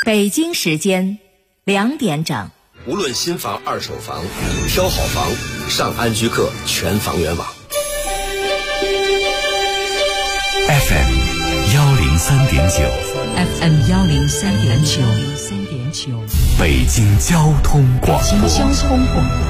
北京时间2点整。 无论新房、二手房，挑好房，上安居客全房源网。 FM 103.9 FM 103.9 北京交通广播。 北京交通广播。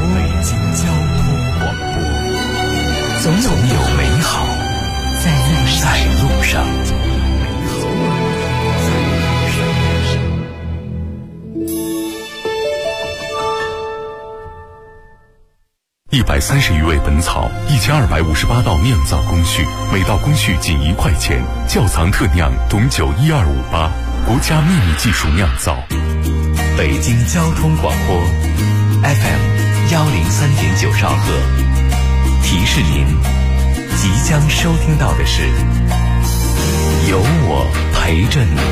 总有美好在路上。130余味本草，1258道酿造工序，每道工序仅1块钱。窖藏特酿董酒12588，国家秘密技术酿造。北京交通广播 FM 103.9兆赫。提示您，即将收听到的是有我陪着你。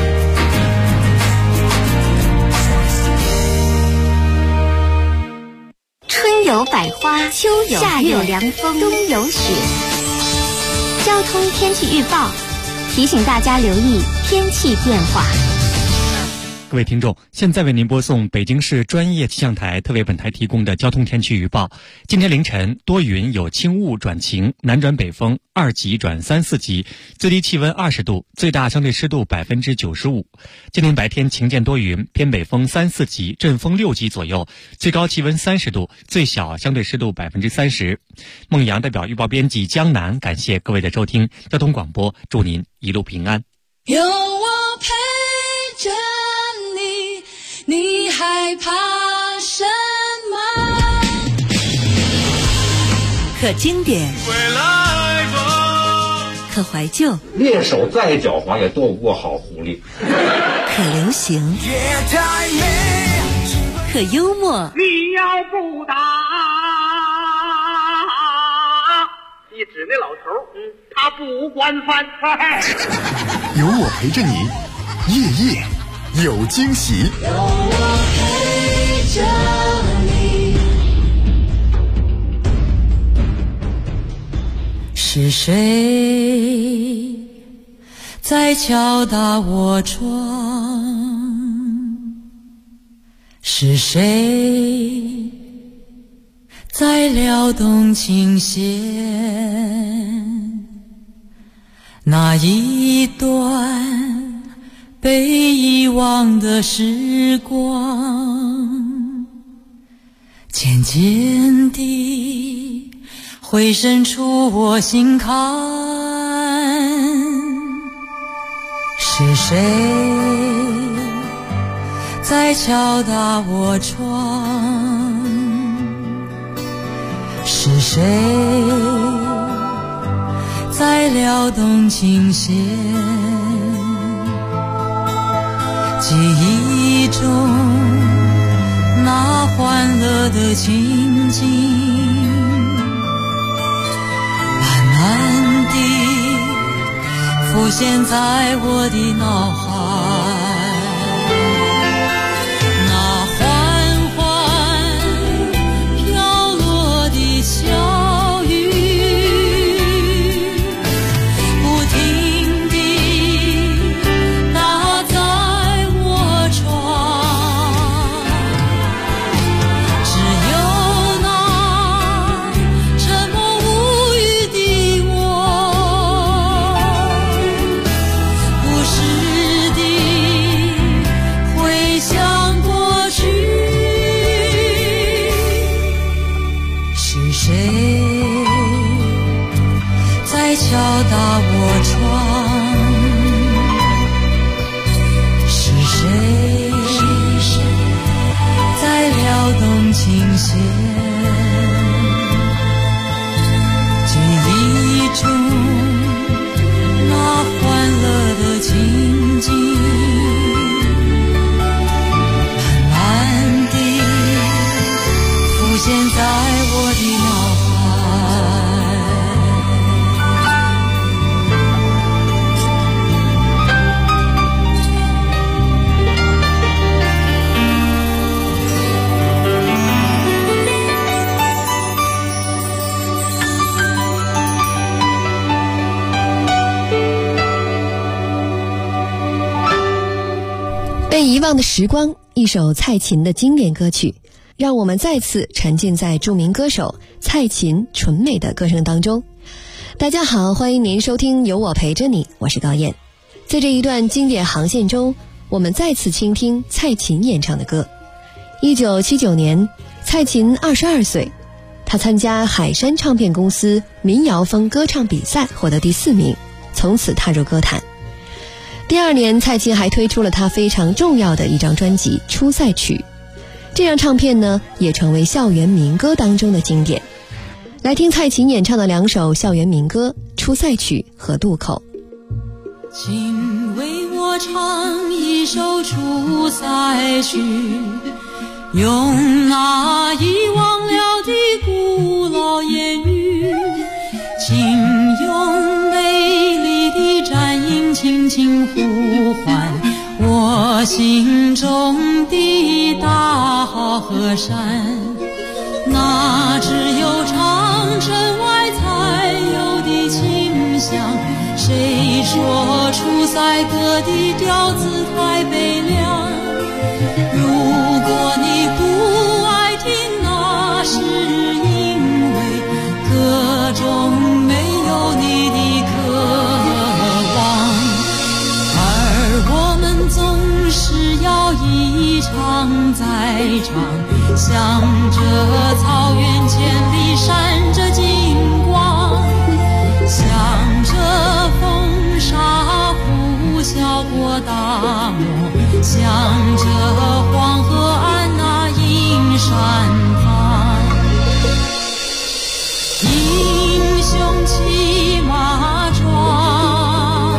春有百花，秋有夏有凉风，冬有雪。交通天气预报提醒大家留意天气变化。 各位听众，现在为您播送北京市专业气象台特为本台提供的交通天气预报。今天凌晨多云有轻雾转晴，南转北风2级转3、4级，最低气温20度，最大相对湿度95%。今天白天晴间多云，偏北风3、4级，阵风6级左右，最高气温30度，最小相对湿度30%。孟阳代表预报编辑江南，感谢各位的收听。交通广播，祝您一路平安。 有我陪着你害怕什么？ 可经典，可怀旧， 猎手再狡猾也斗不过好狐狸。 可流行，可幽默。 你要不打，你指那老头，他不管饭。 有我陪着你，夜夜有惊喜。 有我陪着你。是谁在敲打我窗？是谁在撩动琴弦？那一段被遗忘的时光，渐渐地回渗出我心坎。是谁在敲打我窗？是谁在撩动琴弦？记忆中那欢乐的情景，慢慢地浮现在我的脑海。那缓缓飘落的小雨，不停地打在我窗，只有那沉默无语的我，不时地回想过去。是谁在敲打我窗？是谁在撩动琴弦？记忆中那欢乐的情景，慢慢地浮现在我的脑海。 被遗忘的时光，一首蔡琴的经典歌曲，让我们再次沉浸在著名歌手蔡琴纯美的歌声当中。大家好，欢迎您收听有我陪着你，我是高燕。在这一段经典航线中，我们再次倾听蔡琴演唱的歌。1979年，蔡琴22岁，她参加海山唱片公司民谣风歌唱比赛，获得第4名，从此踏入歌坛。第2年，蔡琴还推出了她非常重要的一张专辑《出塞曲》，这张唱片呢，也成为校园民歌当中的经典。来听蔡琴演唱的2首校园民歌《出塞曲》和《渡口》。 请为我唱一首出塞曲，用那遗忘了的古老言语，请用美丽的战音轻轻呼唤我心中的大河山，那只有长城外才有的清香。谁说出塞歌的调子太悲凉？如果你不爱听，那是因为歌中没有你的渴望。而我们总是要一场再场，向着草原千里闪着金光，向着风沙呼啸过大漠，向着黄河岸那映山旁。英雄骑马壮，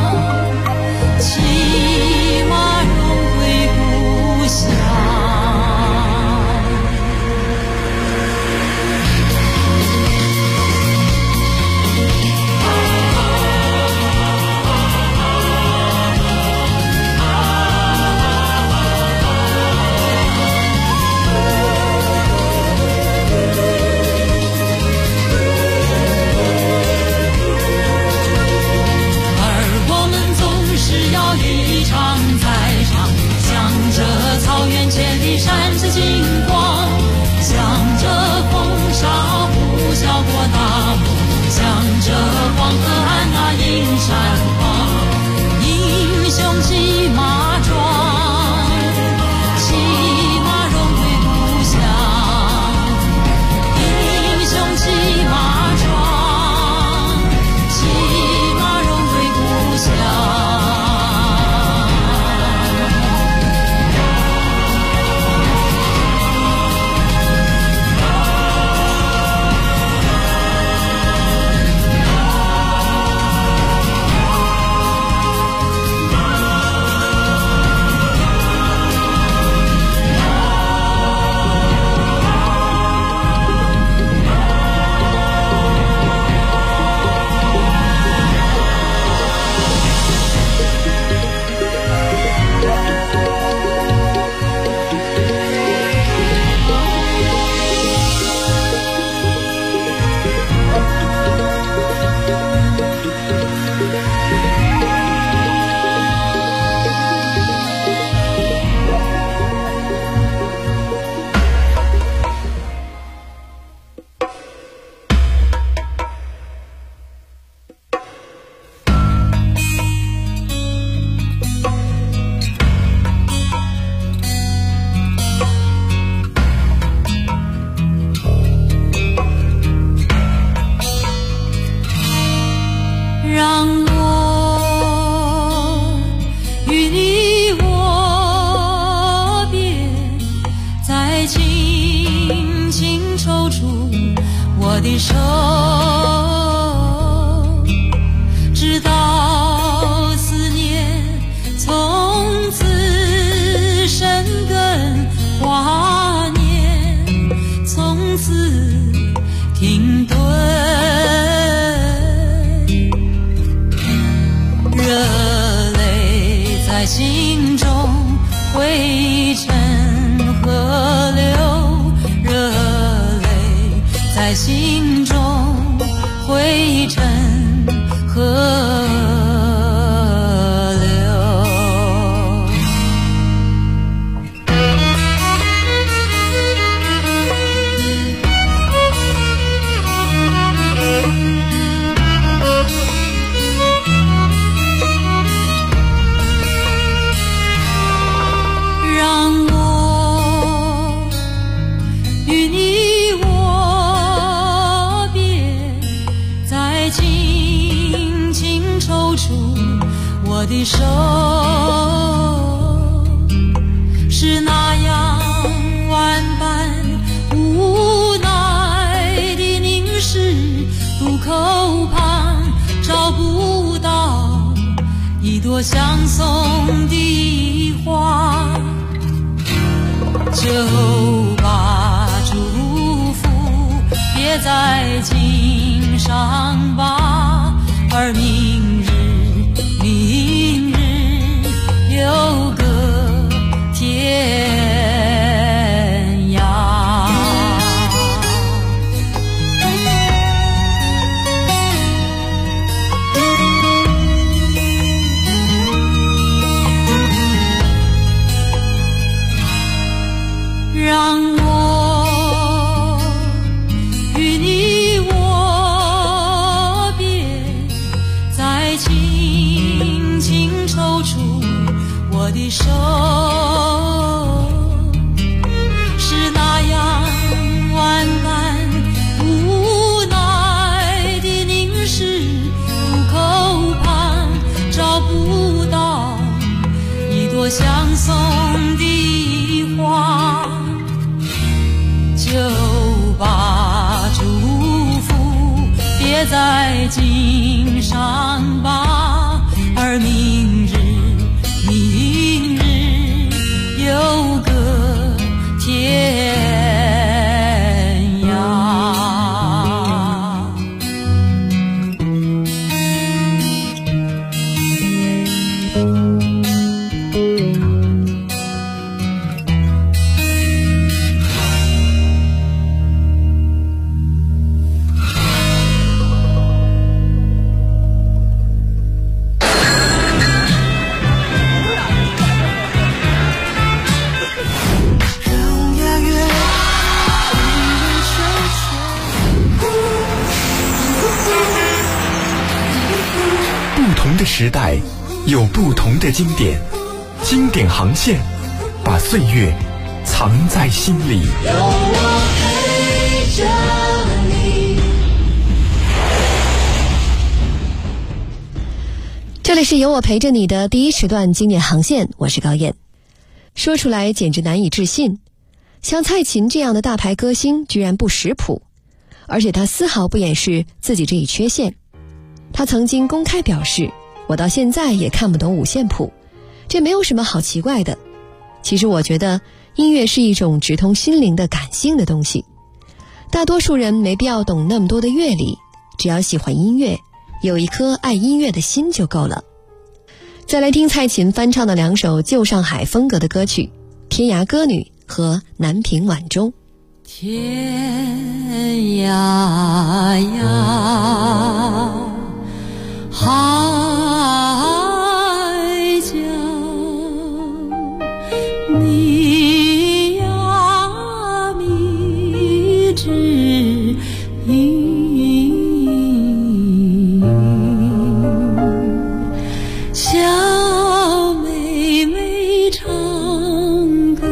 骑马荣归故乡。草原千里闪着金光，向着风沙呼啸过大漠，向着黄河岸那映山旁。英雄骑马壮，骑马荣归故乡。英雄骑马壮，骑马荣归故乡。 我的手是那样万般无奈地凝视，渡口旁找不到一朵相送的花，就把祝福别在襟上吧，而明日有个天涯。让我与你握别，再轻轻抽出我的手，是那样万般无奈地凝视，渡口旁找不到一朵相送的花，就把祝福别在襟上吧，而明日有个天涯。 时代有不同的经典，经典航线把岁月藏在心里。有我陪着你。这里是有我陪着你的第一时段经典航线，我是高燕。说出来简直难以置信，像蔡琴这样的大牌歌星居然不识谱，而且她丝毫不掩饰自己这一缺陷。她曾经公开表示，我到现在也看不懂五线谱，这没有什么好奇怪的。其实我觉得音乐是一种直通心灵的感性的东西，大多数人没必要懂那么多的乐理，只要喜欢音乐，有一颗爱音乐的心就够了。再来听蔡琴翻唱的两首旧上海风格的歌曲《天涯歌女》和《南屏晚钟》。 天涯呀，海角，你呀迷之音，小妹妹唱歌，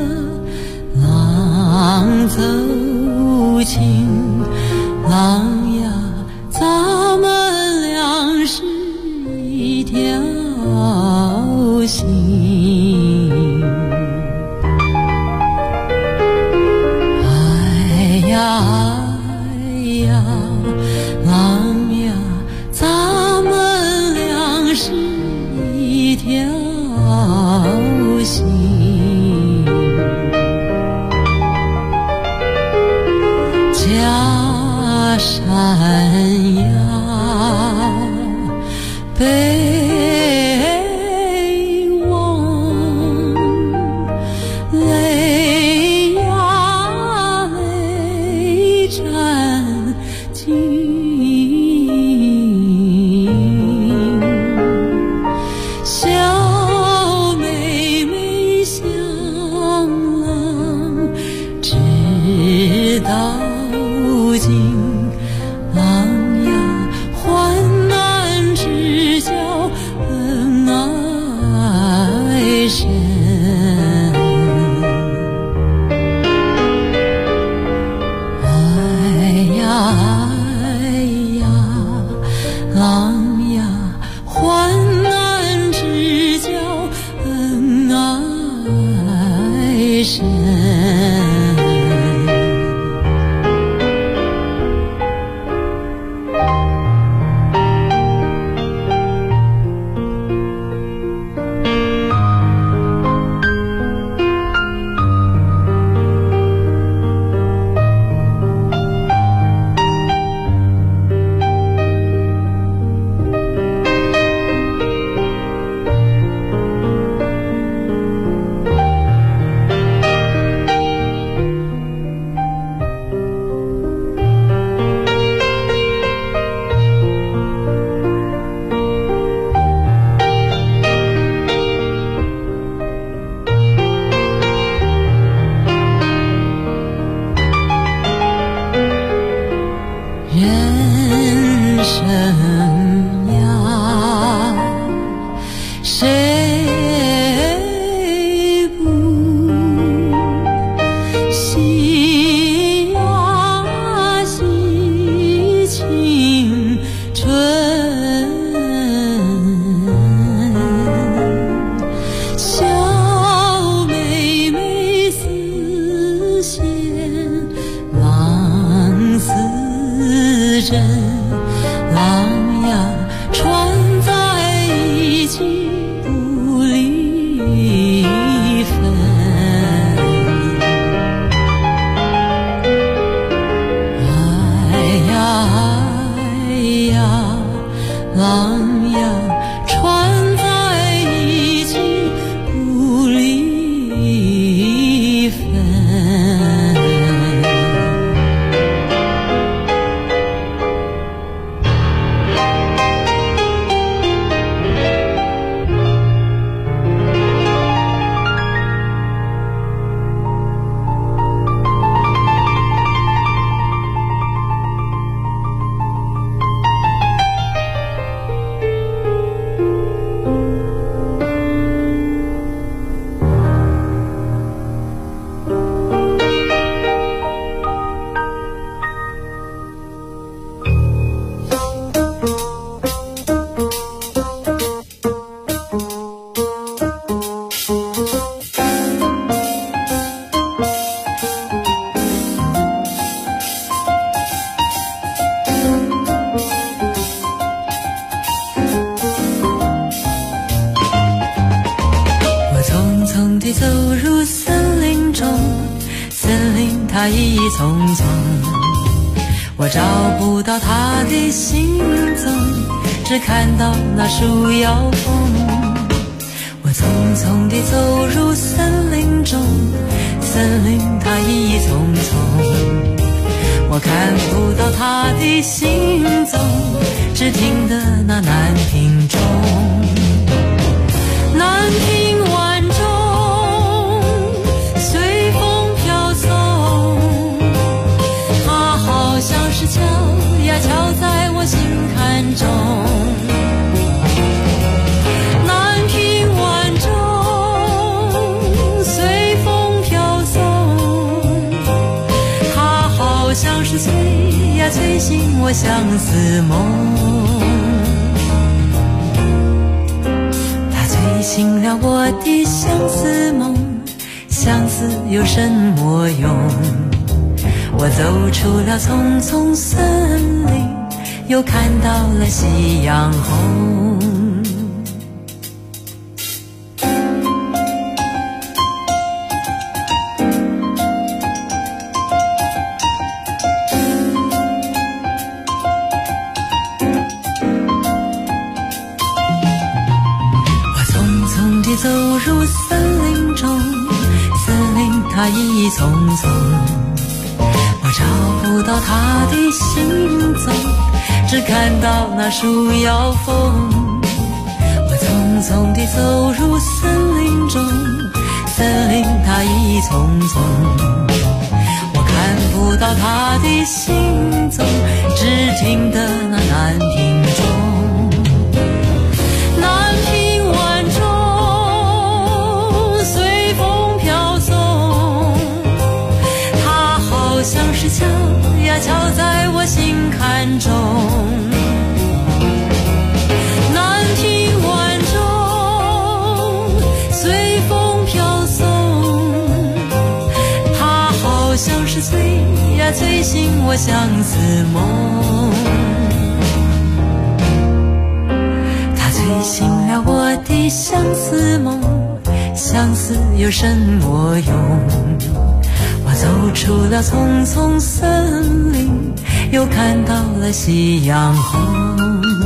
郎奏琴，郎呀咱们俩是一条心，哎呀郎呀咱们俩是一条心，家山呀北望，泪呀泪沾襟，小妹妹向郎知道今，郎呀患难知交恩爱深，哎呀郎呀患难浪呀船在一起不离分。走入森林中，森林它一丛丛，我找不到它的行踪，只看到那树摇风。我匆匆地走入森林中，森林它一丛丛，我看不到它的行踪，只听得那南屏钟，南屏晚钟随风飘送，它好像是敲呀敲在我心坎中。南屏晚钟随风飘送，它好像是催呀催醒我相思梦，它催醒了我的相思梦，相思有什么用？我走出了丛丛森林，又看到了夕阳红。我匆匆地走入森林中，森林它一丛丛，我找不到它的行踪，只看到那树摇风。我匆匆地走入森林中，森林它一丛丛，我看不到它的行踪，只听得那南屏钟，南屏晚钟随风飘送，它好像是敲呀敲在我心坎中。南屏晚钟随风飘送，它好像是催呀催醒我相思梦，它催醒了我的相思梦，相思有什么用？我走出了丛丛森林，又看到了夕阳红。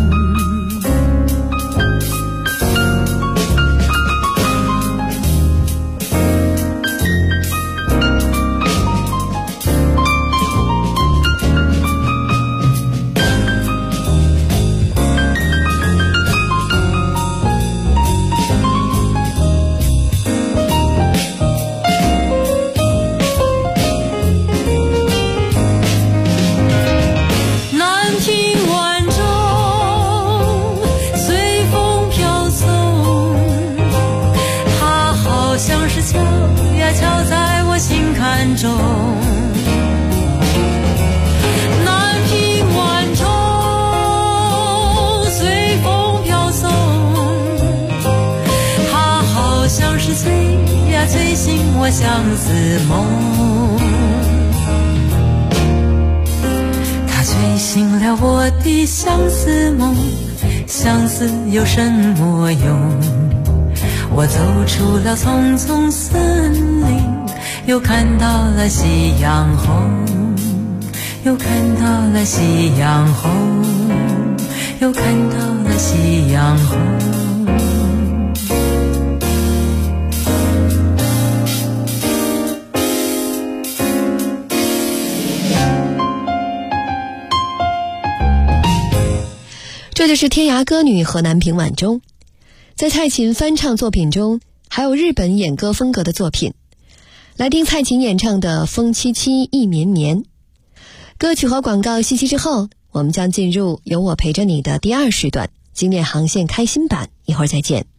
中南屏晚钟随风飘送，它好像是催呀催醒我相思梦，它催醒了我的相思梦，相思有什么用？我走出了丛丛森林，又看到了夕阳红，又看到了夕阳红，又看到了夕阳红。 这就是天涯歌女河南平婉中。在蔡琴翻唱作品中，还有日本演歌风格的作品。来听蔡琴演唱的《风凄凄意绵绵》。歌曲和广告信息之后，我们将进入有我陪着你的第2时段，经典航线开心版，一会儿再见。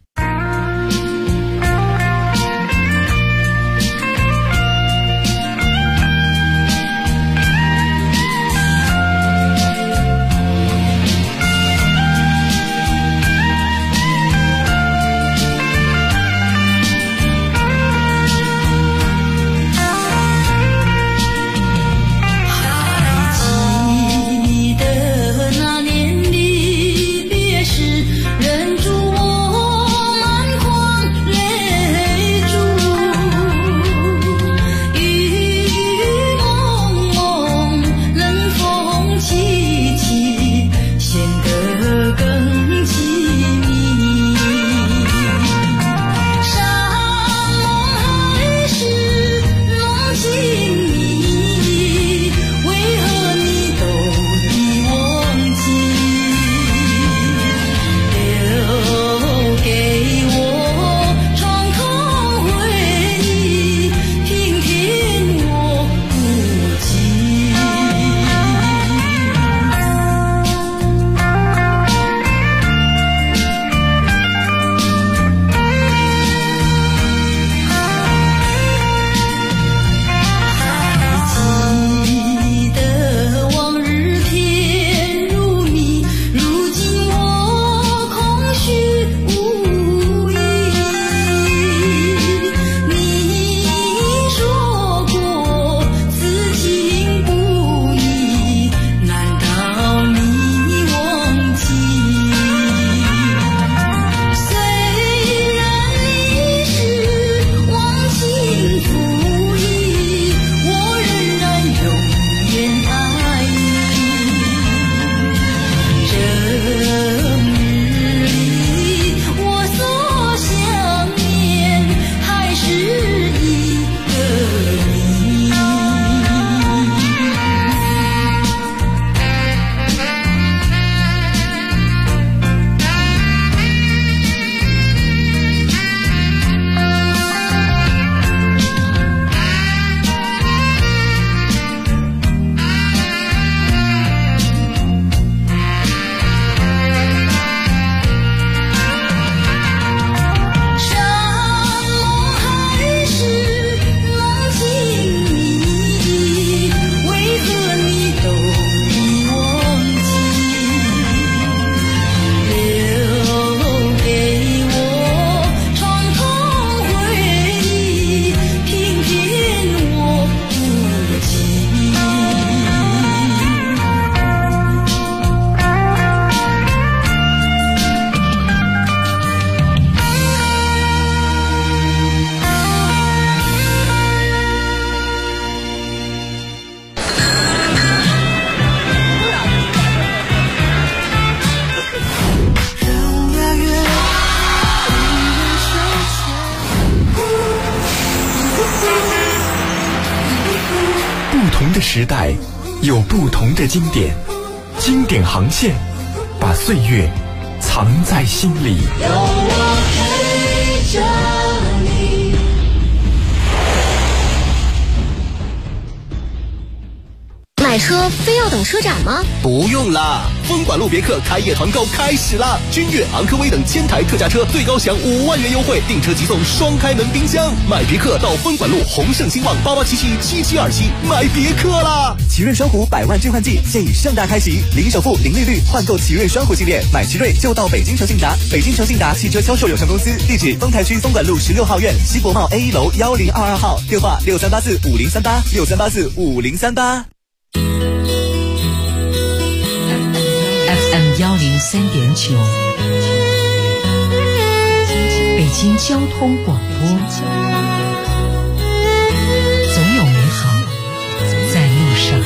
时代有不同的经典，经典航线把岁月藏在心里。 有我陪着你。 买车非要等车展吗？ 不用啦，丰管路别克开业团购开始啦！君越、昂科威等1000台特价车，最高享5万元优惠，订车即送双开门冰箱。买别克到丰管路宏盛兴旺88777727，买别克啦！ 奇瑞双虎100万置换季现已盛大开启，零首付、零利率换购奇瑞双虎系列，买奇瑞就到北京诚信达。北京诚信达汽车销售有限公司，地址丰台区丰管路16号院西国贸 A1 楼1022号，电话63845038，63845038。 FM 103.9，北京交通广播，总有美好在路上。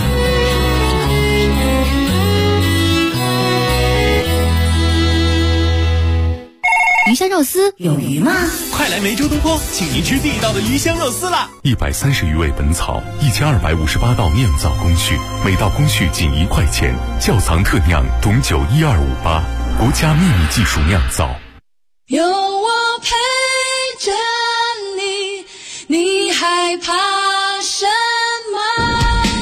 香肉丝有鱼吗？ 快来梅州东坡，请您吃地道的鱼香肉丝啦 ！130余味本草，1258道酿造工序，每道工序仅1块钱，窖藏特酿董酒12588，国家秘密技术酿造。 有我陪着你，你害怕什么？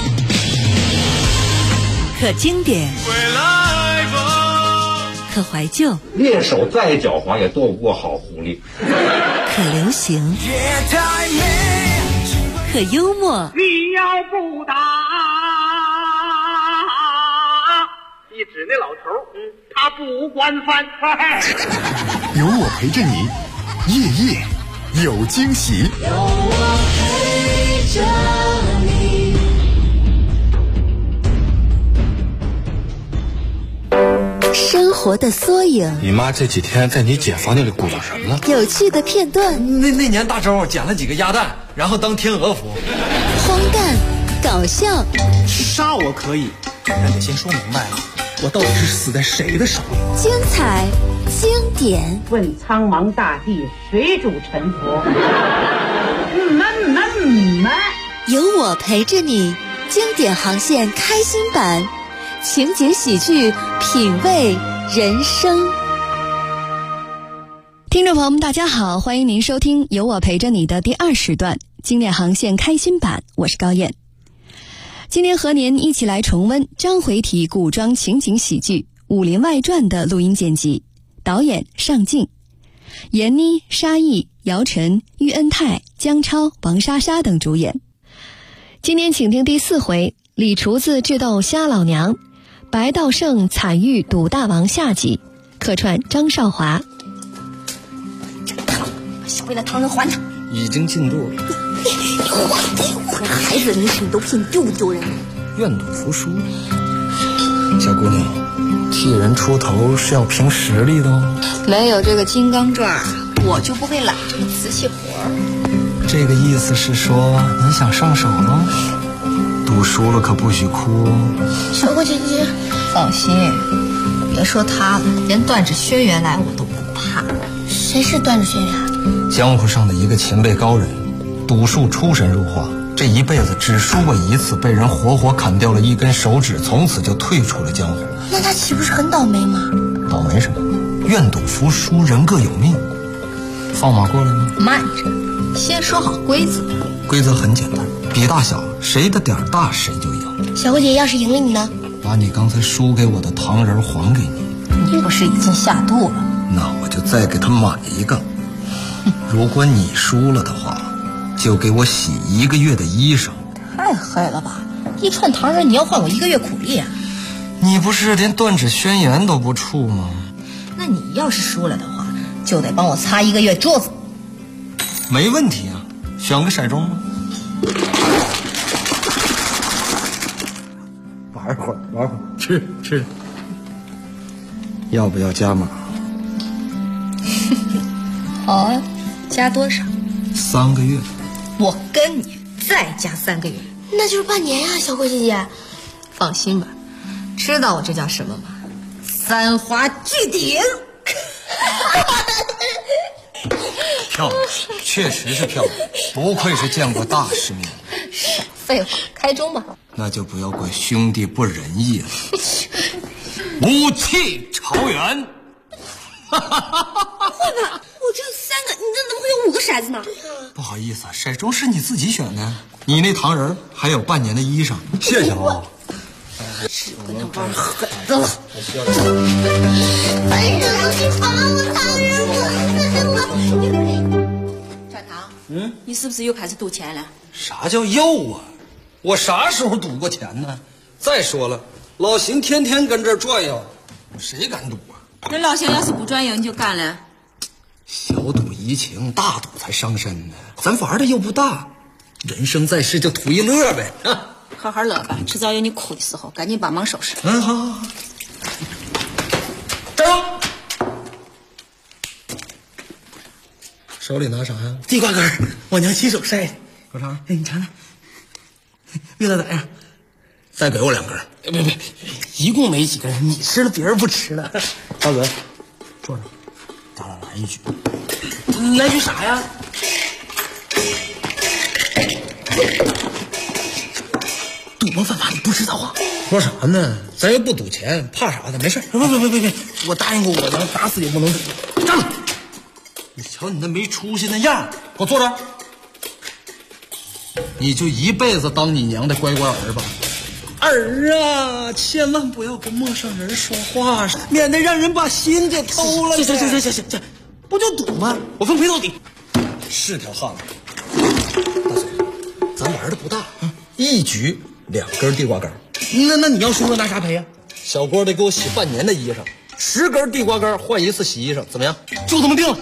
可经典， 回来吧， 可怀旧， 猎手再狡猾也躲不过好狐狸。 可流行，可幽默。 你要不打，一指那老头，他不惯犯。 有我陪着你，夜夜有惊喜。 有我陪着你。 生活的缩影。 你妈这几天在你姐房间里鼓捣什么呢？ 有趣的片段。 那年大周捡了几个鸭蛋，然后当天鹅服。 荒诞，搞笑。 杀我可以，但得先说明白了，我到底是死在谁的手里？ 精彩，经典。 问苍茫大地，谁主沉浮？ 有我陪着你，经典航线开心版。情节喜剧，品味人生。 听众朋友们大家好，欢迎您收听有我陪着你的第2时段经典航线开心版，我是高燕。今天和您一起来重温章回体古装情景喜剧《武林外传》的录音剪辑，导演尚敬，闫妮、沙溢、姚晨、喻恩泰、姜超、王莎莎等主演。今天请听第4回李厨子智斗虾老娘，白道胜惨遇赌大王下集，客串张少华。 小贝的糖人还他， 已经进肚了。 这孩子的名声你都不信，丢不丢人？ 愿赌服输，小姑娘，替人出头是要凭实力的哦。 没有这个金刚钻，我就不会揽这个瓷器活儿。 这个意思是说你想上手了？赌输了可不许哭哦。 小郭姐姐，放心，别说他了，连段指轩辕来我都不怕。 谁是段指轩辕？ 江湖上的一个前辈高人，赌术出神入化，这一辈子只输过1次，被人活活砍掉了1根手指，从此就退出了江湖。 那他岂不是很倒霉吗？ 倒霉什么？愿赌服输，人各有命。放马过来吗？ 慢着，先说好规则。 规则很简单，比大小，谁的点大谁就赢。 小郭姐要是赢了你呢？ 把你刚才输给我的糖人还给你。 你不是已经下肚了？ 那我就再给他买一个。如果你输了的话，就给我洗1个月的衣裳。 太黑了吧！一串糖人你要换我1个月苦力啊！ 你不是连断指轩辕都不怵吗？ 那你要是输了的话，就得帮我擦1个月桌子。 没问题啊，选个骰盅吗？玩会儿，吃。要不要加码？ 好啊，加多少 ？3个月。 我跟你再加3个月， 那就是半年呀，小郭姐姐。 放心吧，知道我这叫什么吗？3花聚顶。 漂亮，确实是漂亮，不愧是见过大世面。 少废话，开中吧。 那就不要怪兄弟不仁义了。武器朝元。 混呐！我只有3个，你这怎么会有5个骰子呢？ 不好意思，骰盅是你自己选的，你那糖人还有半年的衣裳，谢谢啊。 是跟他玩狠的了。 哎呀，你罚我糖人我。 转堂，你是不是又开始赌钱了？ 啥叫又啊？我啥时候赌过钱呢？再说了，老邢天天跟这儿转悠，谁敢赌啊？ 那老邢要是不转悠，你就干了。 小赌怡情，大赌才伤身呢。咱玩的又不大，人生在世就图一乐呗。 好好乐吧，迟早有你哭的时候，赶紧帮忙收拾。 好。张，手里拿啥呀？ 地瓜干，我娘亲手晒的。 小常， 哎，你尝尝，味道咋样？ 再给我2根。 别，一共没几根，你吃了别人不吃了。 大嘴，坐上。 咱俩来一局。来局啥呀？赌博犯法你不知道啊？ 说啥呢？咱又不赌钱，怕啥的？没事。 别，我答应过我娘，打死也不能赌。站住！你瞧你那没出息那样， 给我坐这儿。你就一辈子当你娘的乖乖儿吧。 儿啊，千万不要跟陌生人说话，免得让人把心给偷了。行，不就赌吗？我分赔到底。 是条汉子。大嘴，咱玩的不大，一局2根地瓜干。 那你要输了拿啥赔呀？ 小郭得给我洗半年的衣裳，10根地瓜干换1次洗衣裳，怎么样？ 就这么定了。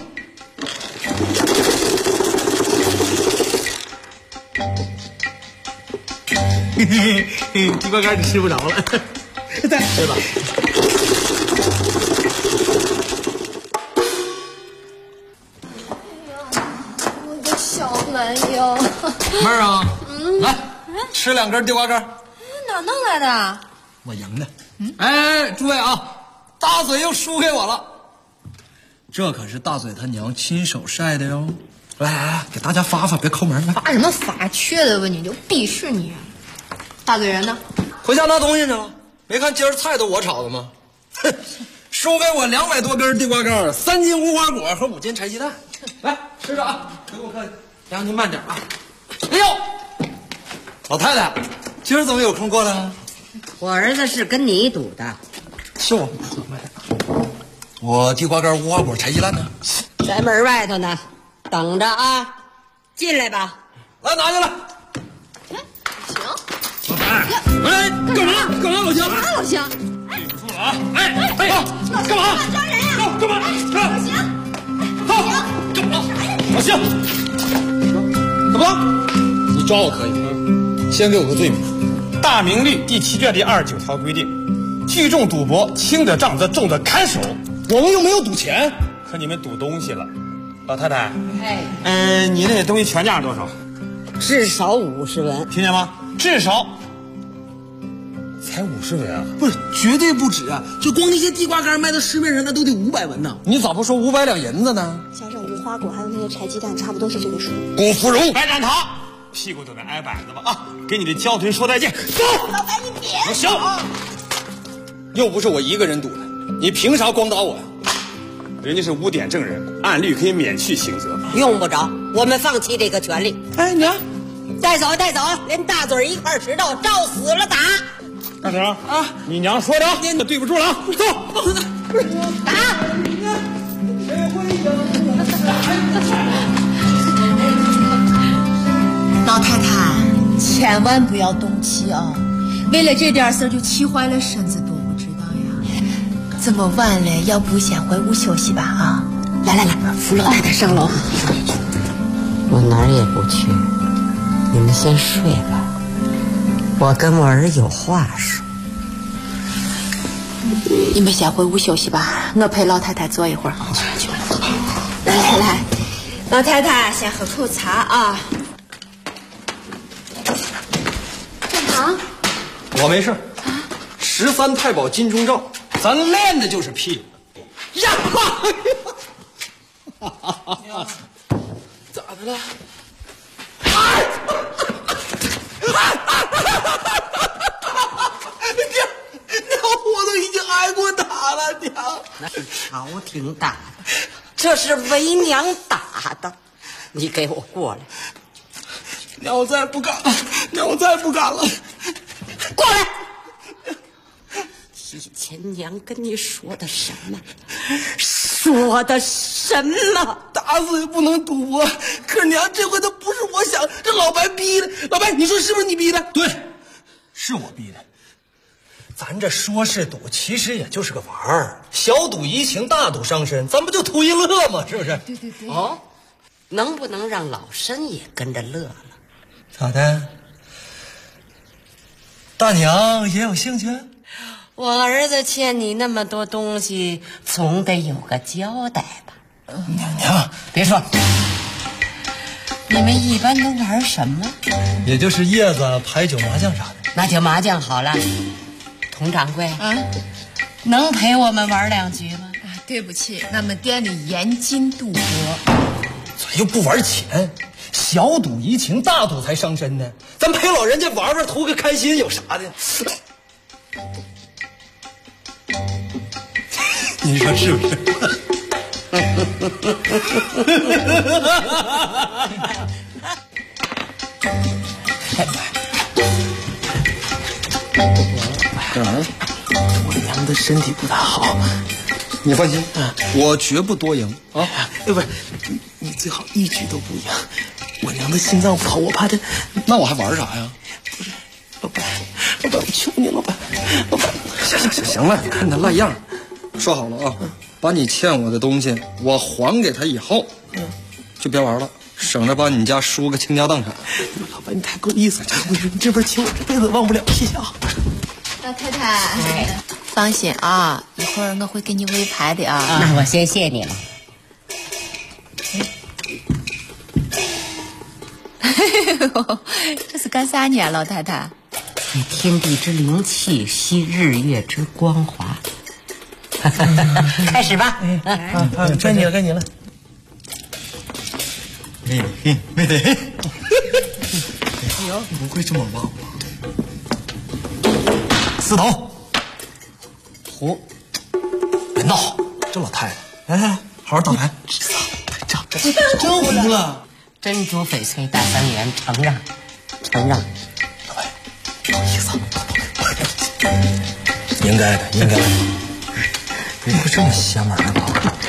地瓜干你吃不着了，再吃吧。 我的小男友。 妹儿啊，来吃2根地瓜干。 哪弄来的？ 我赢的。哎，诸位啊，大嘴又输给我了。这可是大嘴他娘亲手晒的哟。来，给大家发发，别抠门。 发什么发？缺德吧你，就鄙视你。大嘴人呢？ 回家拿东西去了。没看今儿菜都我炒的吗？哼，输给我200多根地瓜干，3斤无花果和5斤柴鸡蛋。来吃着啊，别给我客气，让您慢点啊。哎呦，老太太，今儿怎么有空过来？ 我儿子是跟你赌的。 是我地瓜干、无花果、柴鸡蛋呢？ 在门外头呢，等着啊，进来吧。 来，拿进来。 行。 哎，干嘛，老乡？ 啥老乡？ 记不住了啊！哎，干嘛？ 抓人呀！ 干嘛？ 老乡， 干嘛？老乡， 怎么？你抓我可以，先给我个罪名。 《大明律》第7卷第29条规定，聚众赌博，轻者杖责，重者看守。我们又没有赌钱，可你们赌东西了。老太太，你那东西全价多少？ 至少50文， 听见吗？至少才50文啊！ 不是，绝对不止啊！就光那些地瓜干卖到市面上，那都得500文呢。 你咋不说500两银子呢？ 加上无花果还有那些柴鸡蛋，差不多是这个数。 郭芙蓉， 白展堂，屁股等着挨板子吧啊！给你的娇臀说再见。走， 老白你别。 行， 又不是我一个人赌的，你凭啥光打我呀？ 人家是无点证人，按律可以免去刑责。 用不着，我们放弃这个权利。 哎，娘， 带走，连大嘴一块石头，照死了打。 大嘴啊，你娘说的，那对不住了啊！走， 打。 老太太，千万不要动气啊！为了这点事儿就气坏了身子，多不知道呀。这么晚了，要不先回屋休息吧啊！来，扶老太太上楼。 我哪儿也不去，你们先睡吧。我跟我儿有话说。 你们先回屋休息吧，我陪老太太坐一会儿。去。来，老太太先喝口茶啊。正常。 我没事。13太保金钟罩，咱练的就是屁股呀！ 咋的了？娘，我都已经挨过打了，娘。 那是朝廷打的，这是为娘打的，你给我过来。 娘，我再也不敢了，娘，我再也不敢了。 过来。以前娘跟你说的什么？ 打死也不能赌博。可是娘，这回他不是我想，这老白逼的。老白，你说是不是你逼的？ 对，是我逼的。咱这说是赌，其实也就是个玩儿，小赌怡情，大赌伤身，咱不就图一乐吗？是不是？ 对。 哦，能不能让老身也跟着乐了？ 咋的？大娘也有兴趣？ 我儿子欠你那么多东西，总得有个交代吧？ 娘， 别说。你们一般都玩什么？ 也就是叶子、牌九、麻将啥的。 那就麻将好了。佟掌柜能陪我们玩2局吗？ 对不起，俺们店里严禁赌博。 咱又不玩钱，小赌怡情，大赌才伤身呢。咱陪老人家玩玩，图个开心，有啥的？你说是不是？ 干啥呀？我娘的身体不大好，你放心，我绝不多赢啊！不是，你最好一局都不赢。我娘的心脏不好，我怕她。那我还玩啥呀？不是，老板，我求你，老板，行了，你看他烂样。说好了啊，把你欠我的东西我还给他以后，就别玩了，省着把你家输个倾家荡产。老板，你太够意思了，你这份情我这辈子忘不了，谢谢啊。 老太太，放心啊，一会儿我会给你喂牌的啊。 那我先谢你了。 这是干啥呢，老太太？ 以天地之灵气，吸日月之光华。开始吧。 该你了，该你了。没得。哎呦，不会这么忘吧？四头胡，别闹！这老太太，来，好好打牌。真胡了！ 珍珠翡翠大三元，承让。 老白，不好意思，应该的。别这么邪门吧？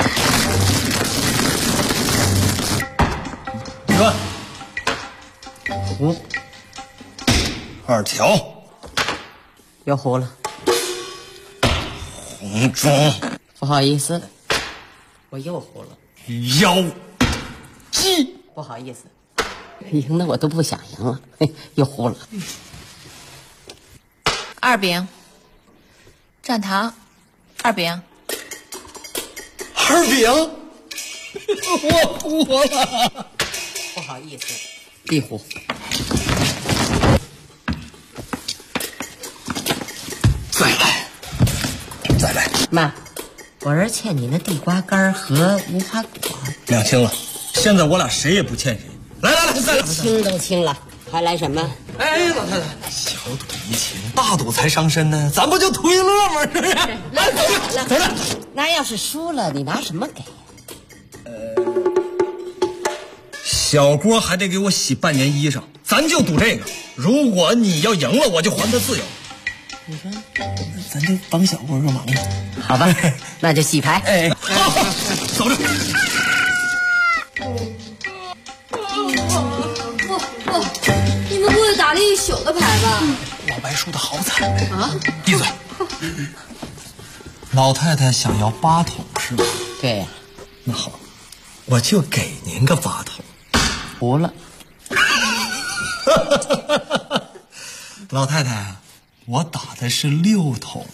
一个胡二条。 又胡了， 红中， 不好意思，我又胡了， 妖姬， 不好意思，赢的我都不想赢了，又胡了。 二饼，蘸糖，二饼， 我胡了， 不好意思，地胡。 再来， 妈，我儿欠你那地瓜干和无花果。 两清了，现在我俩谁也不欠谁。来，再来， 清都清了，还来什么？ 哎，老太太，小赌怡情，大赌才伤身呢，咱不就图一乐吗？是不是？ 来，走着。那要是输了，你拿什么给？ 小郭还得给我洗半年衣裳，咱就赌这个。如果你要赢了，我就还他自由。 你说， 咱就帮小郭个忙吧。 好吧，那就洗牌。 哎，好，走着。 你们不会打了一宿的牌吧？ 老白输的好惨啊！ 闭嘴。老太太想要8桶是吧？ 对呀。 那好，我就给您个8桶。 胡了。 老太太，我打的是6桶。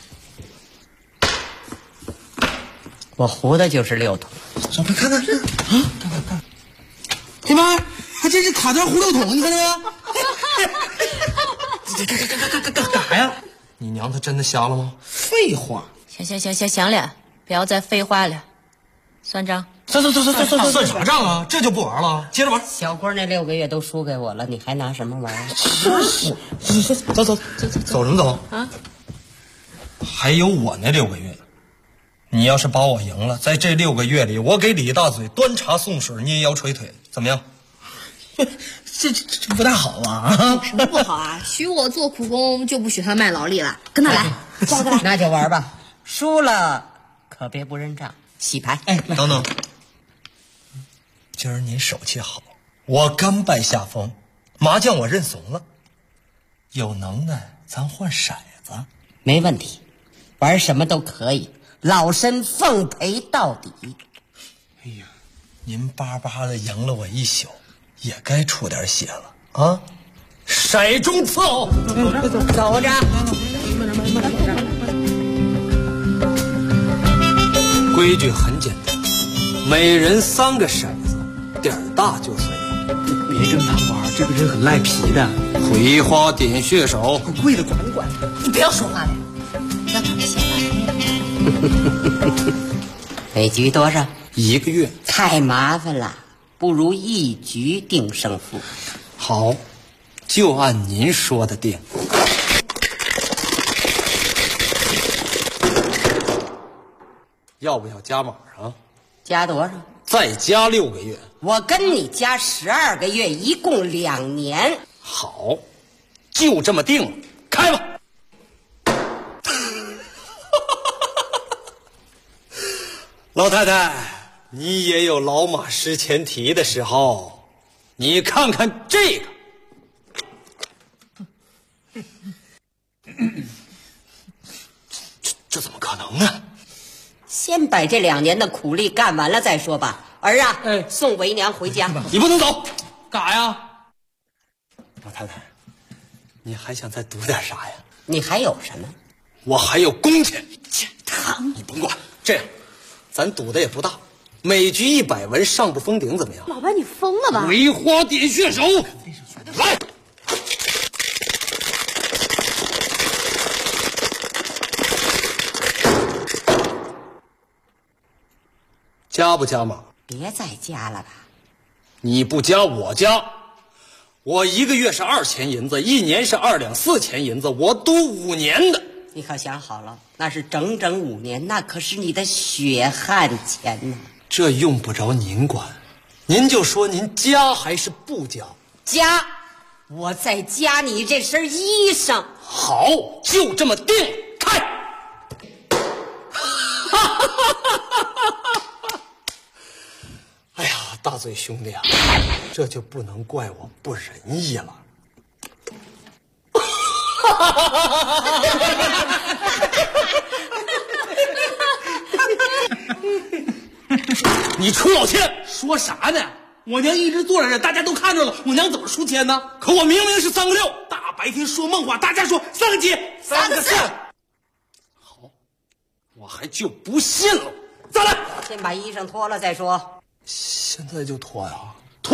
我胡的就是6桶。 小白看这啊，看，你妈还真是卡单胡6桶，你看到没？干啥呀？你娘她真的瞎了吗？废话。 行了，不要再废话了，算账。 算啥账啊？这就不玩了，接着玩。 小郭那6个月都输给我了，你还拿什么玩？ 走什么走啊？还有我那6个月，你要是把我赢了，在这6个月里，我给李大嘴端茶送水，捏腰捶腿，怎么样？这不太好吧？ 什么不好啊？许我做苦工，就不许他卖劳力了。跟他来， 那就玩吧。输了可别不认账，洗牌。 哎，等等，今儿您手气好，我甘拜下风。麻将我认怂了，有能耐咱换骰子。 没问题，玩什么都可以，老身奉陪到底。 哎呀，您巴巴的赢了我一宿，也该出点血了啊！骰中伺候， 走着。 规矩很简单，每人3个骰子，点儿大就算赢。 别跟他玩，这个人很赖皮的。葵花点穴手，贵的管你管。 你不要说话了，让他们先来。 每局多少 ？1个月。 太麻烦了，不如一局定胜负。 好，就按您说的定。要不要加码啊？ 加多少？ 再加6个月。 我跟你加12个月，一共2年。 好，就这么定了，开吧。老太太，你也有老马失前蹄的时候，你看看这个。这怎么可能呢？ 先把这2年的苦力干完了再说吧。儿啊，送为娘回家。 你不能走，干啥呀？老太太，你还想再赌点啥呀？ 你还有什么？ 我还有工钱。 疼！ 你甭管，这样，咱赌的也不大，每局100文，上不封顶，怎么样？ 老白，你疯了吧？ 葵花点穴手，来！加不加码？ 别再加了吧。 你不加我加，我1个月是2钱银子，1年是2两4钱银子，我赌5年的。 你可想好了，那是整整5年，那可是你的血汗钱呢。 这用不着您管，您就说您加还是不加？ 加，我再加你这身衣裳。 好，就这么定，开。哎呀，大嘴兄弟啊，这就不能怪我不仁义了。你出老千， 说啥呢？我娘一直坐在这，大家都看着了，我娘怎么输钱呢？ 可我明明是3个6， 大白天说梦话，大家说3个几，3个4。 好，我还就不信了。再来， 先把衣裳脱了再说。 现在就脱呀？ 脱！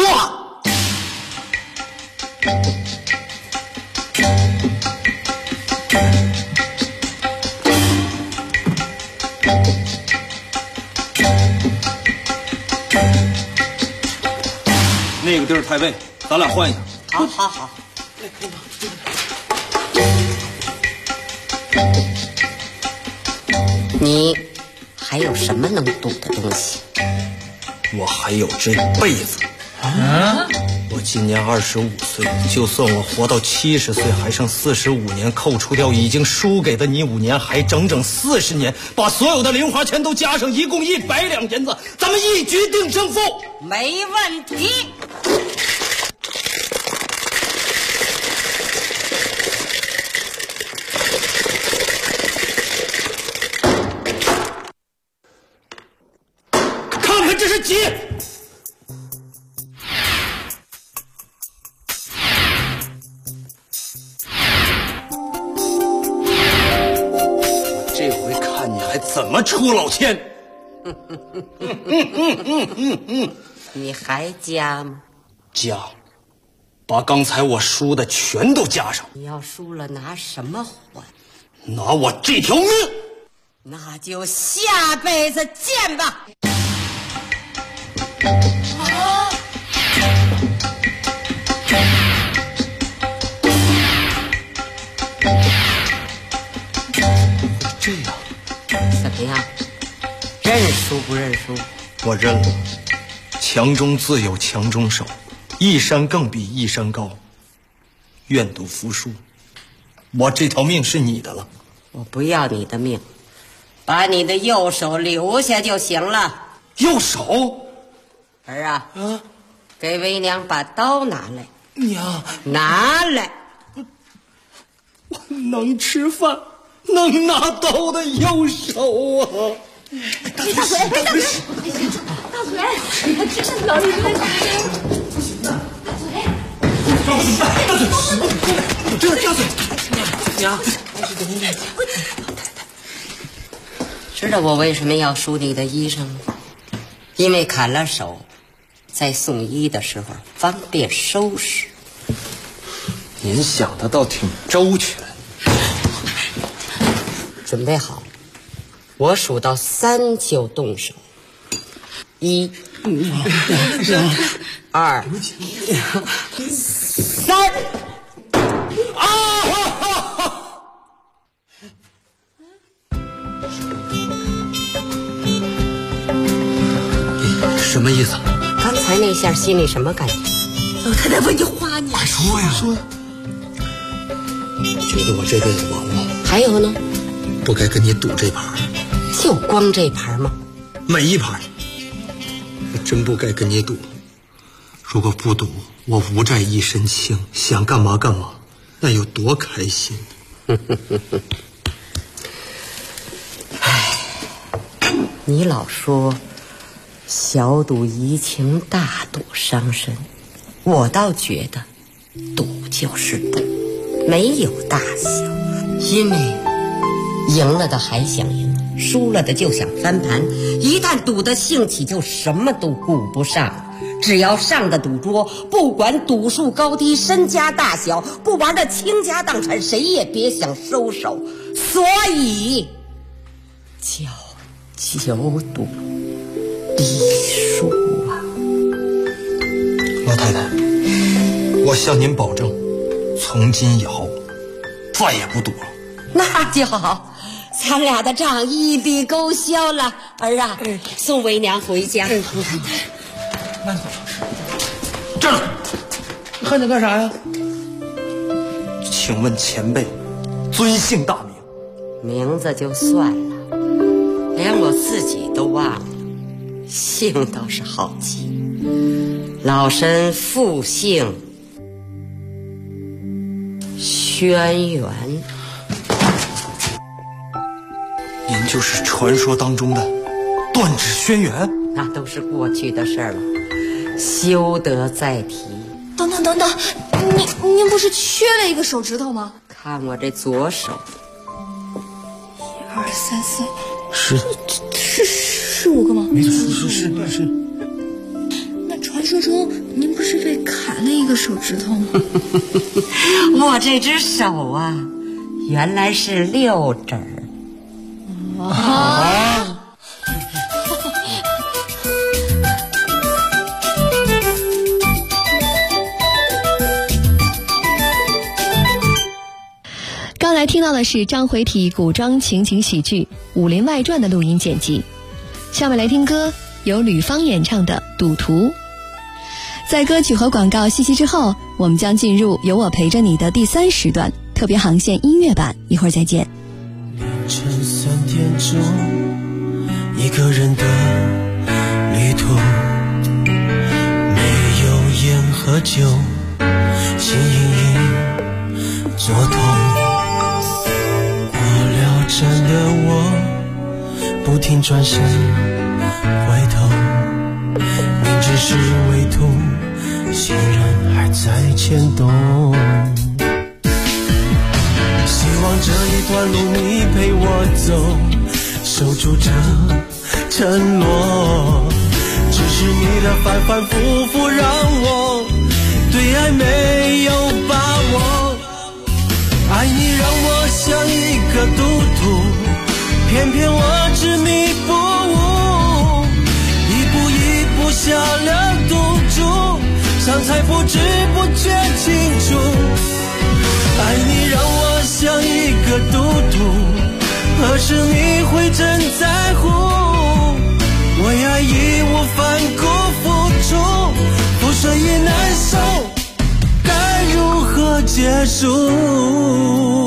那个地儿太背，咱俩换一下。 好，好，好。你还有什么能赌的东西？ 我还有这辈子。我今年25岁，就算我活到70岁，还剩45年，扣除掉已经输给的你5年，还整整40年，把所有的零花钱都加上，一共100两银子，咱们一局定胜负。 没问题。 看看这是几？这回看你还怎么出老千！ 你还加吗？ 加，把刚才我输的全都加上。 你要输了拿什么还？ 拿我这条命。 那就下辈子见吧。 这样， 怎么样？认输不认输？ 我认了。强中自有强中手，一山更比一山高。愿赌服输，我这条命是你的了。 我不要你的命，把你的右手留下就行了。 右手？ 儿啊，给为娘把刀拿来。 娘， 拿来。 我能吃饭，能拿刀的右手啊！ 大嘴，大嘴，大嘴，你看这是老李在这边。不行啊，大嘴， 大嘴，这大嘴，娘， 知道我为什么要输你的衣裳吗？因为砍了手，在送医的时候方便收拾。 您想的倒挺周全。 准备好，我数到3就动手。 1、2、3。 什么意思？ 刚才那下心里什么感觉？ 老太太问你话呢， 快说呀！说。觉得我这辈子完了。 还有呢？ 不该跟你赌这盘。 就光这盘吗？ 每一盘。我真不该跟你赌。如果不赌，我无债一身轻，想干嘛干嘛，那有多开心！ 唉，你老说小赌怡情，大赌伤身，我倒觉得赌就是赌，没有大小。因为赢了的还想赢，输了的就想翻盘，一旦赌得兴起，就什么都顾不上。只要上的赌桌，不管赌术高低，身家大小，不玩的倾家荡产，谁也别想收手。所以叫九赌必输啊！ 老太太，我向您保证，从今以后再也不赌了。 那就好，咱俩的账一笔勾销了。儿啊，送为娘回家。 慢走。站住！你喊他干啥呀？ 请问前辈，尊姓大名？ 名字就算了，连我自己都忘了，姓倒是好记。老身复姓轩辕。 您就是传说当中的断指轩辕？ 那都是过去的事儿了，休得再提。 等等，您不是缺了一个手指头吗？ 看我这左手 ，1、2、3、4，是5个吗？ 没错，是。 那传说中您不是被砍了一个手指头吗？ 我这只手啊，原来是6指。 刚才听到的是章回体古装情景喜剧《武林外传》的录音剪辑。下面来听歌，由吕方演唱的《赌徒》。在歌曲和广告息息之后，我们将进入有我陪着你的第3时段特别航线音乐版，一会儿再见。 凌晨3点钟，一个人的旅途，没有烟和酒，心隐隐作痛。过了站的我，不停转身回头，明知是归途，心仍还在牵动。希望这一段路你陪我走，守住这承诺。只是你的反反复复让我对爱没有把握。爱你让我像一个赌徒，偏偏我执迷不悟，一步下了赌注，伤才不知不觉清楚。爱你让我像一个赌徒，何时你会真在乎？为爱义无反顾付出，不舍也难受，该如何结束？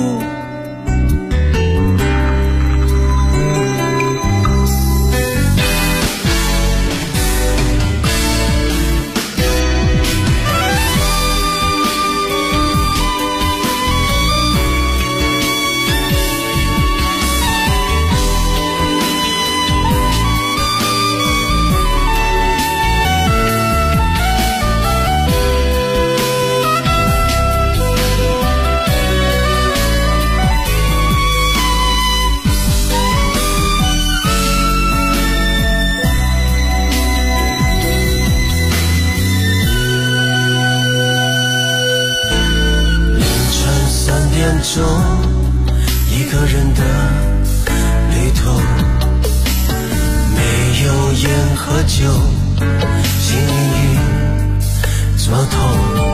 一个人的旅途，没有烟和喝酒，心隐隐作痛。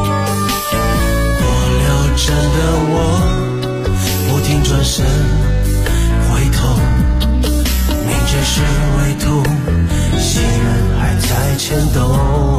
过了真的我，不停转身回头，明知是归途，信任还在牵动。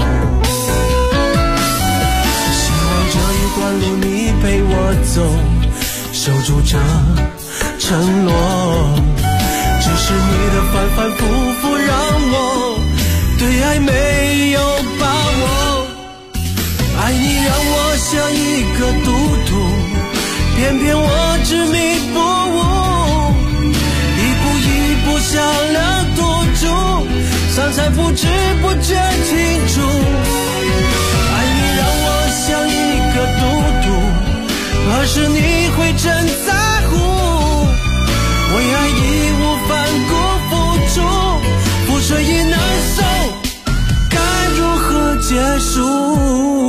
希望这一段路你陪我走，守住这承诺。只是你的反反复复让我对爱没有把握。爱你让我像一个赌徒，偏偏我执迷不悟，一步一步下了赌注，伤才不知不觉清楚。爱你让我像一个赌徒，何时你会真在乎？为爱义无反顾付出，覆水已难收，该如何结束？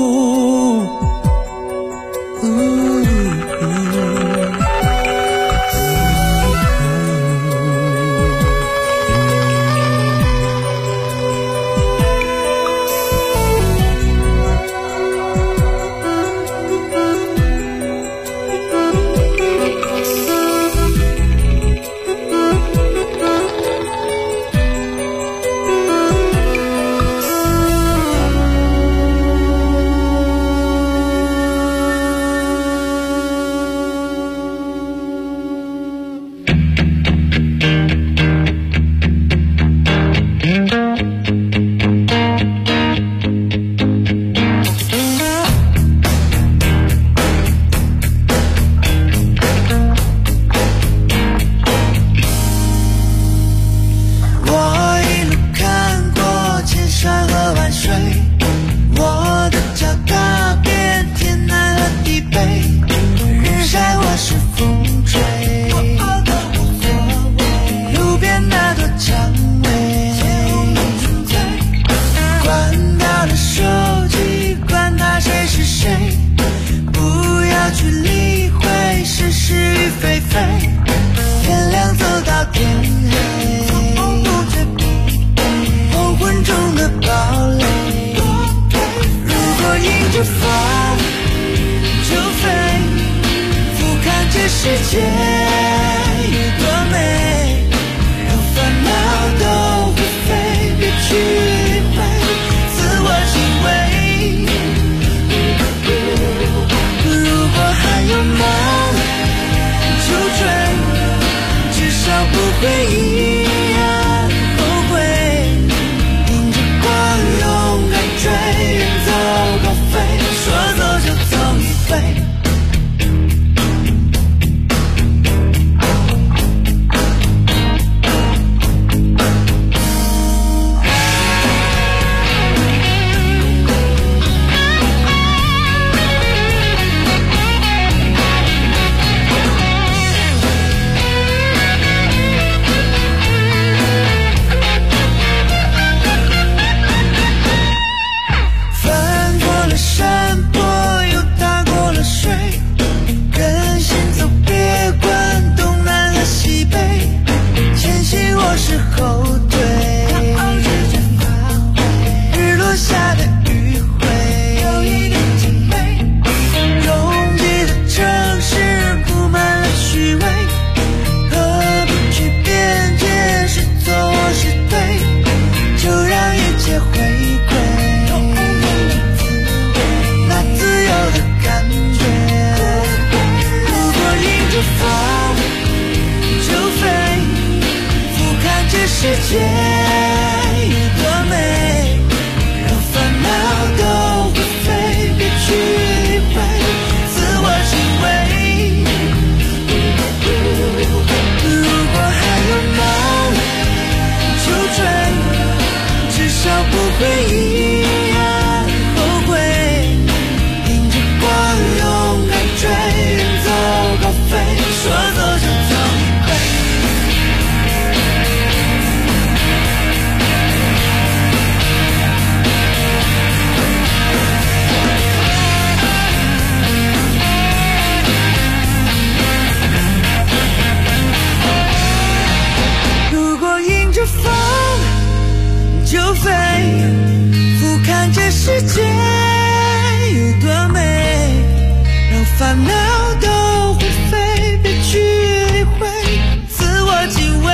飞，俯瞰这世界有多美，让烦恼都会飞，别去理会，自我敬畏。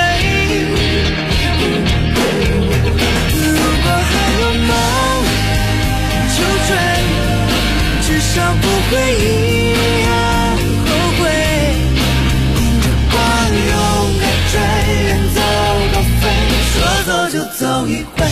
如果还有梦就追，至少不会遗憾后悔，迎着光勇敢追，远走高飞，说走就走一回。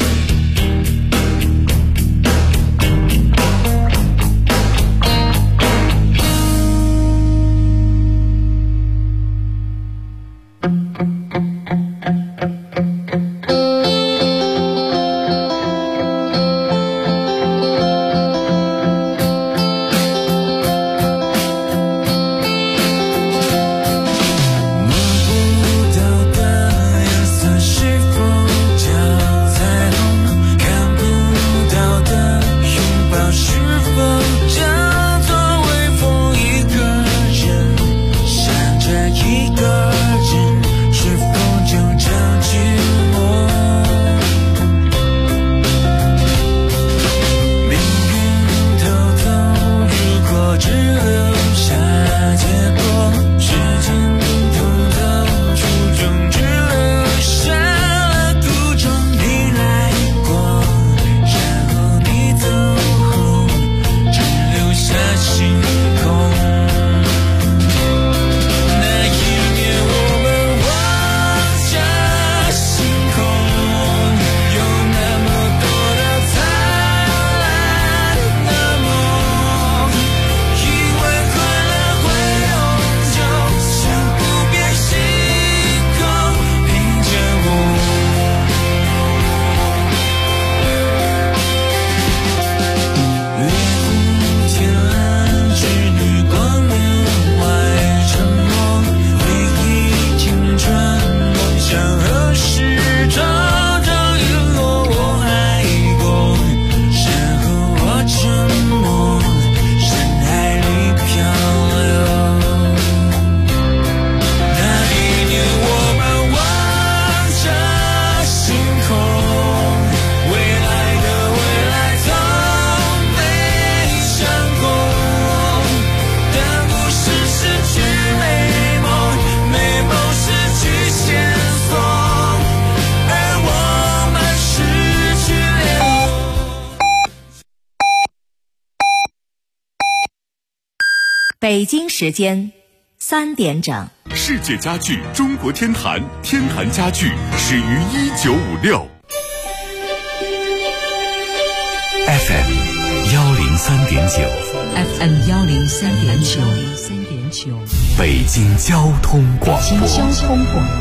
北京时间3点整。 世界家具中国天坛，天坛家具始于1956。FM 103.9 FM 103.9， 北京交通广播。 北京交通广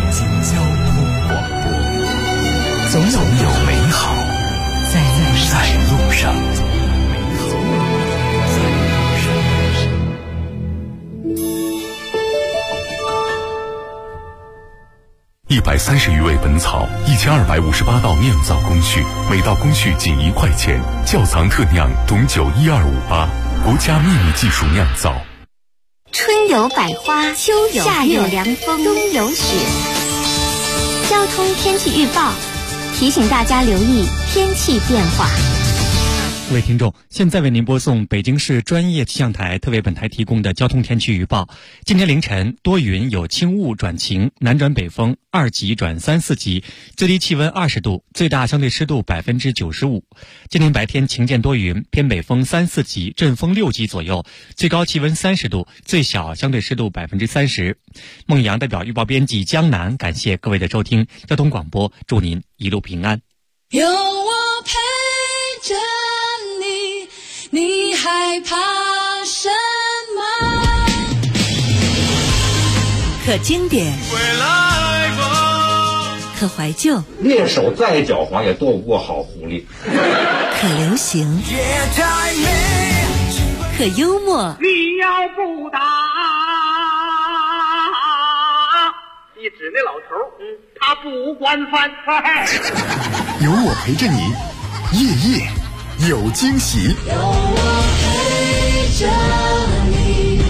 播， 总有美好在路上。130余味本草，1258道酿造工序，每道工序仅1块钱。窖藏特酿董酒12588，国家秘密技术酿造。 春有百花，秋有夏有凉风，冬有雪。交通天气预报提醒大家留意天气变化。 各位听众，现在为您播送北京市专业气象台特为本台提供的交通天气预报。今天凌晨多云有轻雾转晴，南转北风2级转3、4级，最低气温20度，最大相对湿度95%。今天白天晴间多云，偏北风3、4级，阵风6级左右，最高气温30度，最小相对湿度30%。孟阳代表预报编辑江南，感谢各位的收听。交通广播，祝您一路平安。 有我陪着你害怕什么？ 可经典，可怀旧， 猎手再狡猾也躲不过好狐狸。 可流行，可幽默。 你要不打，一指那老头，他不惯犯。 有我陪着你，夜夜有惊喜。 有我陪着你。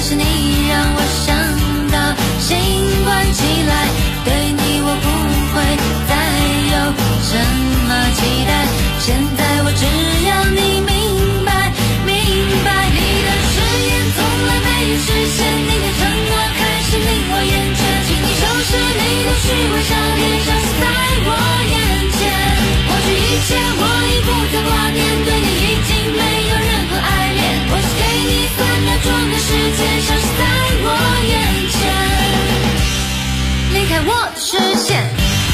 是你让我想到心关起来，对你我不会再有什么期待。现在我只要你明白，明白你的誓言从来没有实现，你的承诺开始令我厌倦，请你收拾你的虚伪笑脸，消失在我眼前。过去一切我已不再挂念，对你已经没有任何爱恋，我是给你3秒钟的时间，消失在我眼前，离开我的视线。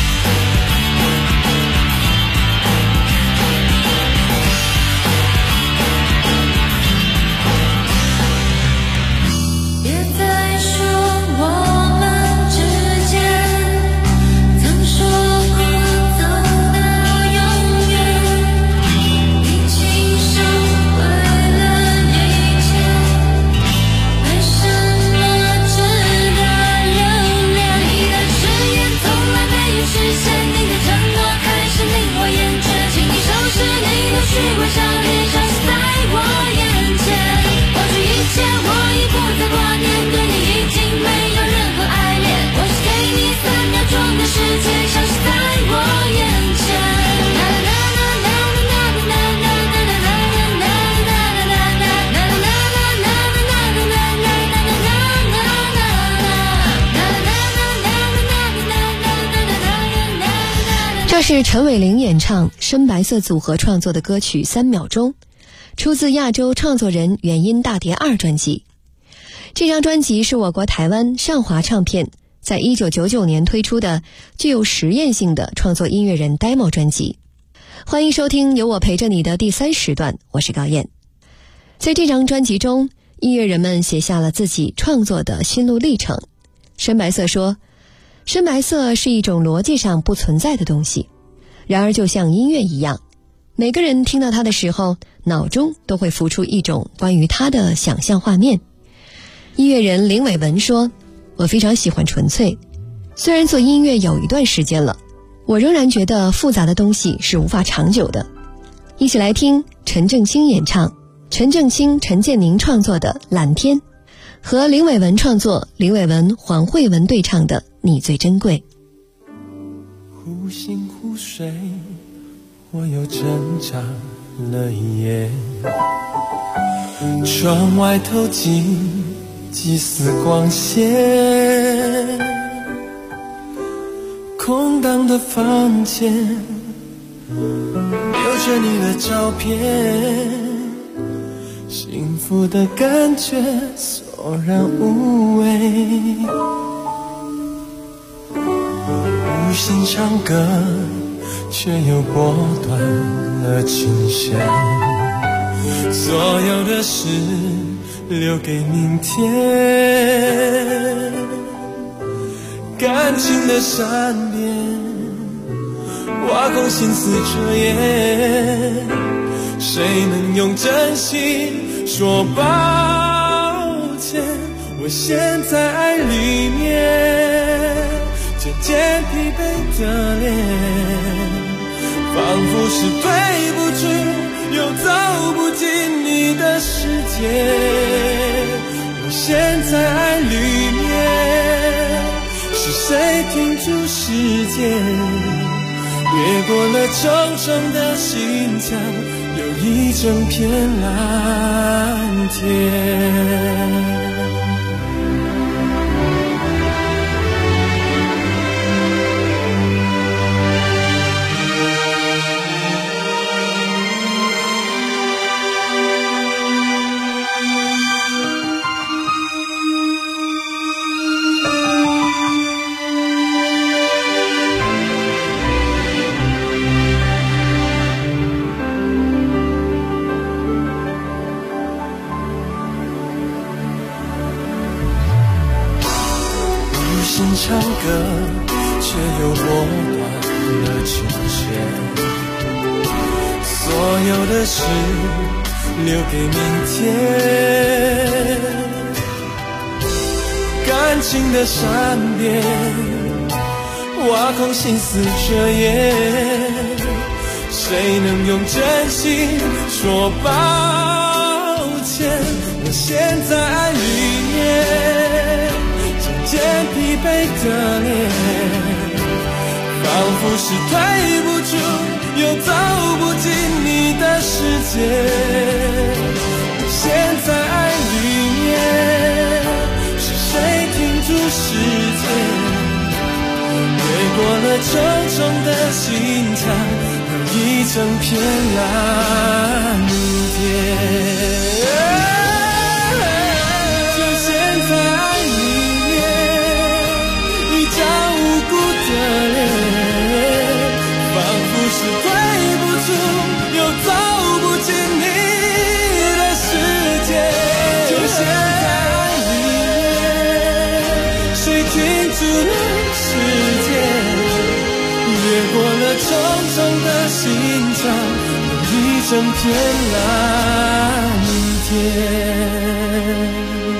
这是陈伟霆演唱深白色组合创作的歌曲《3秒钟》，出自亚洲创作人原音大碟2专辑。这张专辑是我国台湾上华唱片在1999年推出的具有实验性的创作音乐人 demo 专辑。欢迎收听由我陪着你的第3时段，我是高燕。在这张专辑中，音乐人们写下了自己创作的心路历程。深白色说，深白色是一种逻辑上不存在的东西，然而就像音乐一样，每个人听到它的时候，脑中都会浮出一种关于它的想象画面。音乐人林伟文说，我非常喜欢纯粹，虽然做音乐有一段时间了，我仍然觉得复杂的东西是无法长久的。一起来听陈正清演唱，陈正清、陈建宁创作的《蓝天》，和林伟文创作，林伟文、黄慧文对唱的《你最珍贵》。 忽醒忽睡，我又挣扎了一夜，窗外透进几丝光线，空荡的房间留着你的照片，幸福的感觉索然无味，无心唱歌却又拨断了琴弦，所有的事留给明天，感情的善变挖空心思遮掩，谁能用真心说抱歉？我陷在爱里面，渐渐疲惫的脸，仿佛是对不住又走不进你的世界。我陷在爱里面，是谁停住时间，越过了重重的心墙，有一整片蓝天。唱歌却又拨断了琴弦，所有的事留给明天，感情的善变挖空心思遮掩，谁能用真心说抱歉？我陷在爱里面， 惫的脸，仿佛是退不出又走不进你的世界。现在爱里面是谁停住时间，越过了重重的心墙，有一整片蓝天。就现在爱里面一张无辜的脸，仿佛是退不出又走不进你的世界。就现在爱里面谁停住了时间，越过了重重的心墙，有一整片蓝天。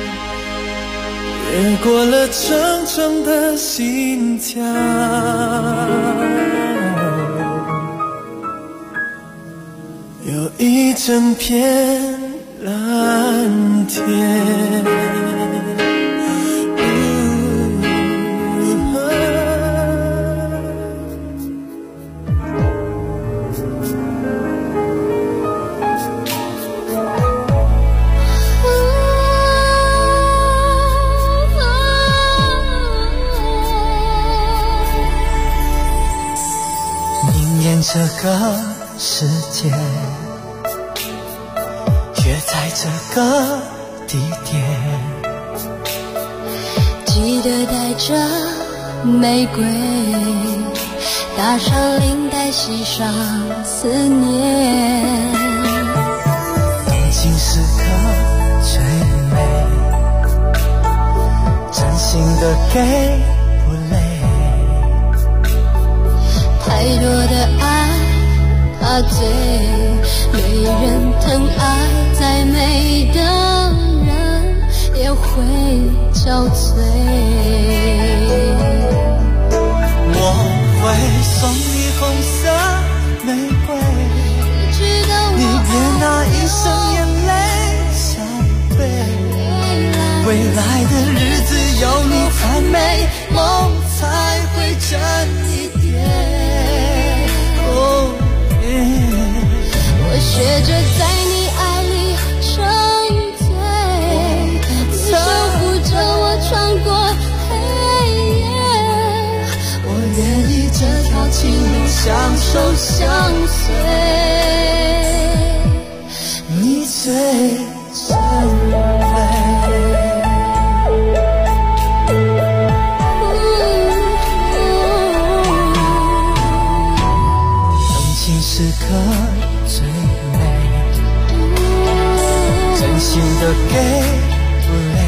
越过了重重的心墙，有一整片蓝天。 这个世界，约在这个地点， 记得带着玫瑰，搭上领带，系上思念。 动情时刻最美，真心的给不累， 太多的爱怕醉，没人疼爱再美的人也会憔悴。 我会送你红色玫瑰，你别拿一生眼泪相对，未来的日子有你才美，梦才会真一点。 我学着在你爱里沉醉，你守护着我穿过黑夜， 我愿意这条情路相守相随，你最珍贵。时刻最美，真心的给不累，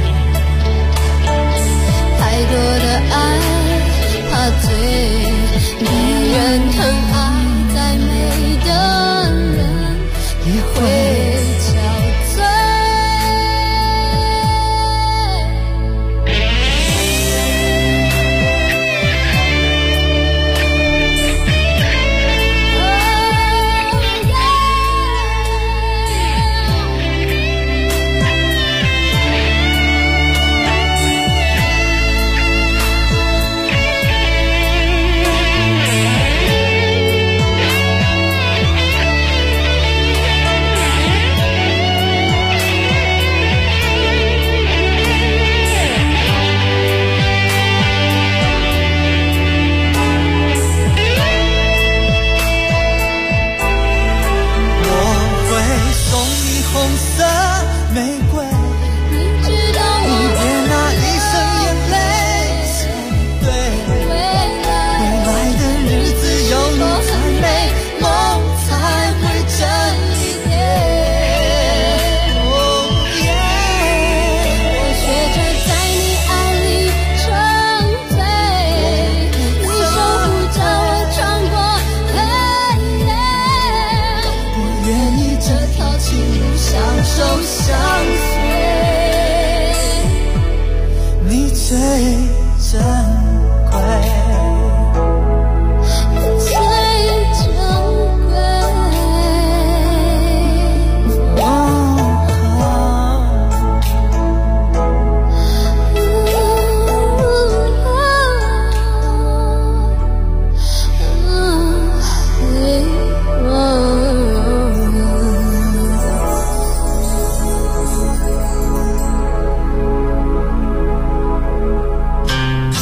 太多的爱怕醉，没人疼爱再美的人也会憔悴。 最珍贵， 最珍贵。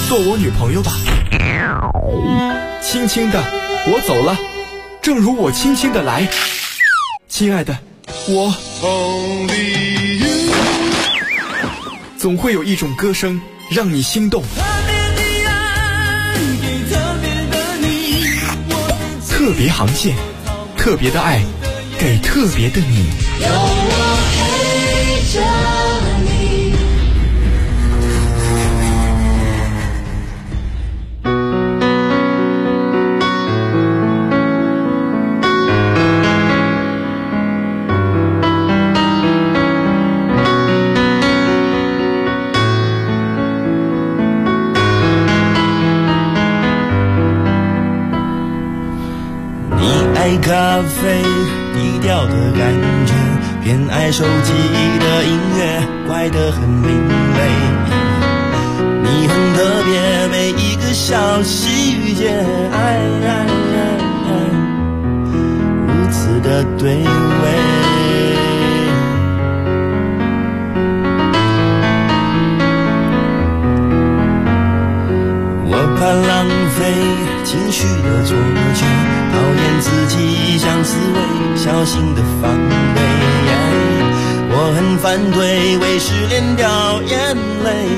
做我女朋友吧。轻轻的，我走了，正如我轻轻的来。亲爱的，我总会有一种歌声让你心动。特别航线，特别的爱，给特别的你。 有我陪着你。 咖啡低调的感觉，偏爱手机的音乐，怪得很另类。你很特别，每一个小细节，如此的对味。我怕浪费情绪的错觉，讨厌自己像刺猬，小心的防备。我很反对为失恋掉眼泪，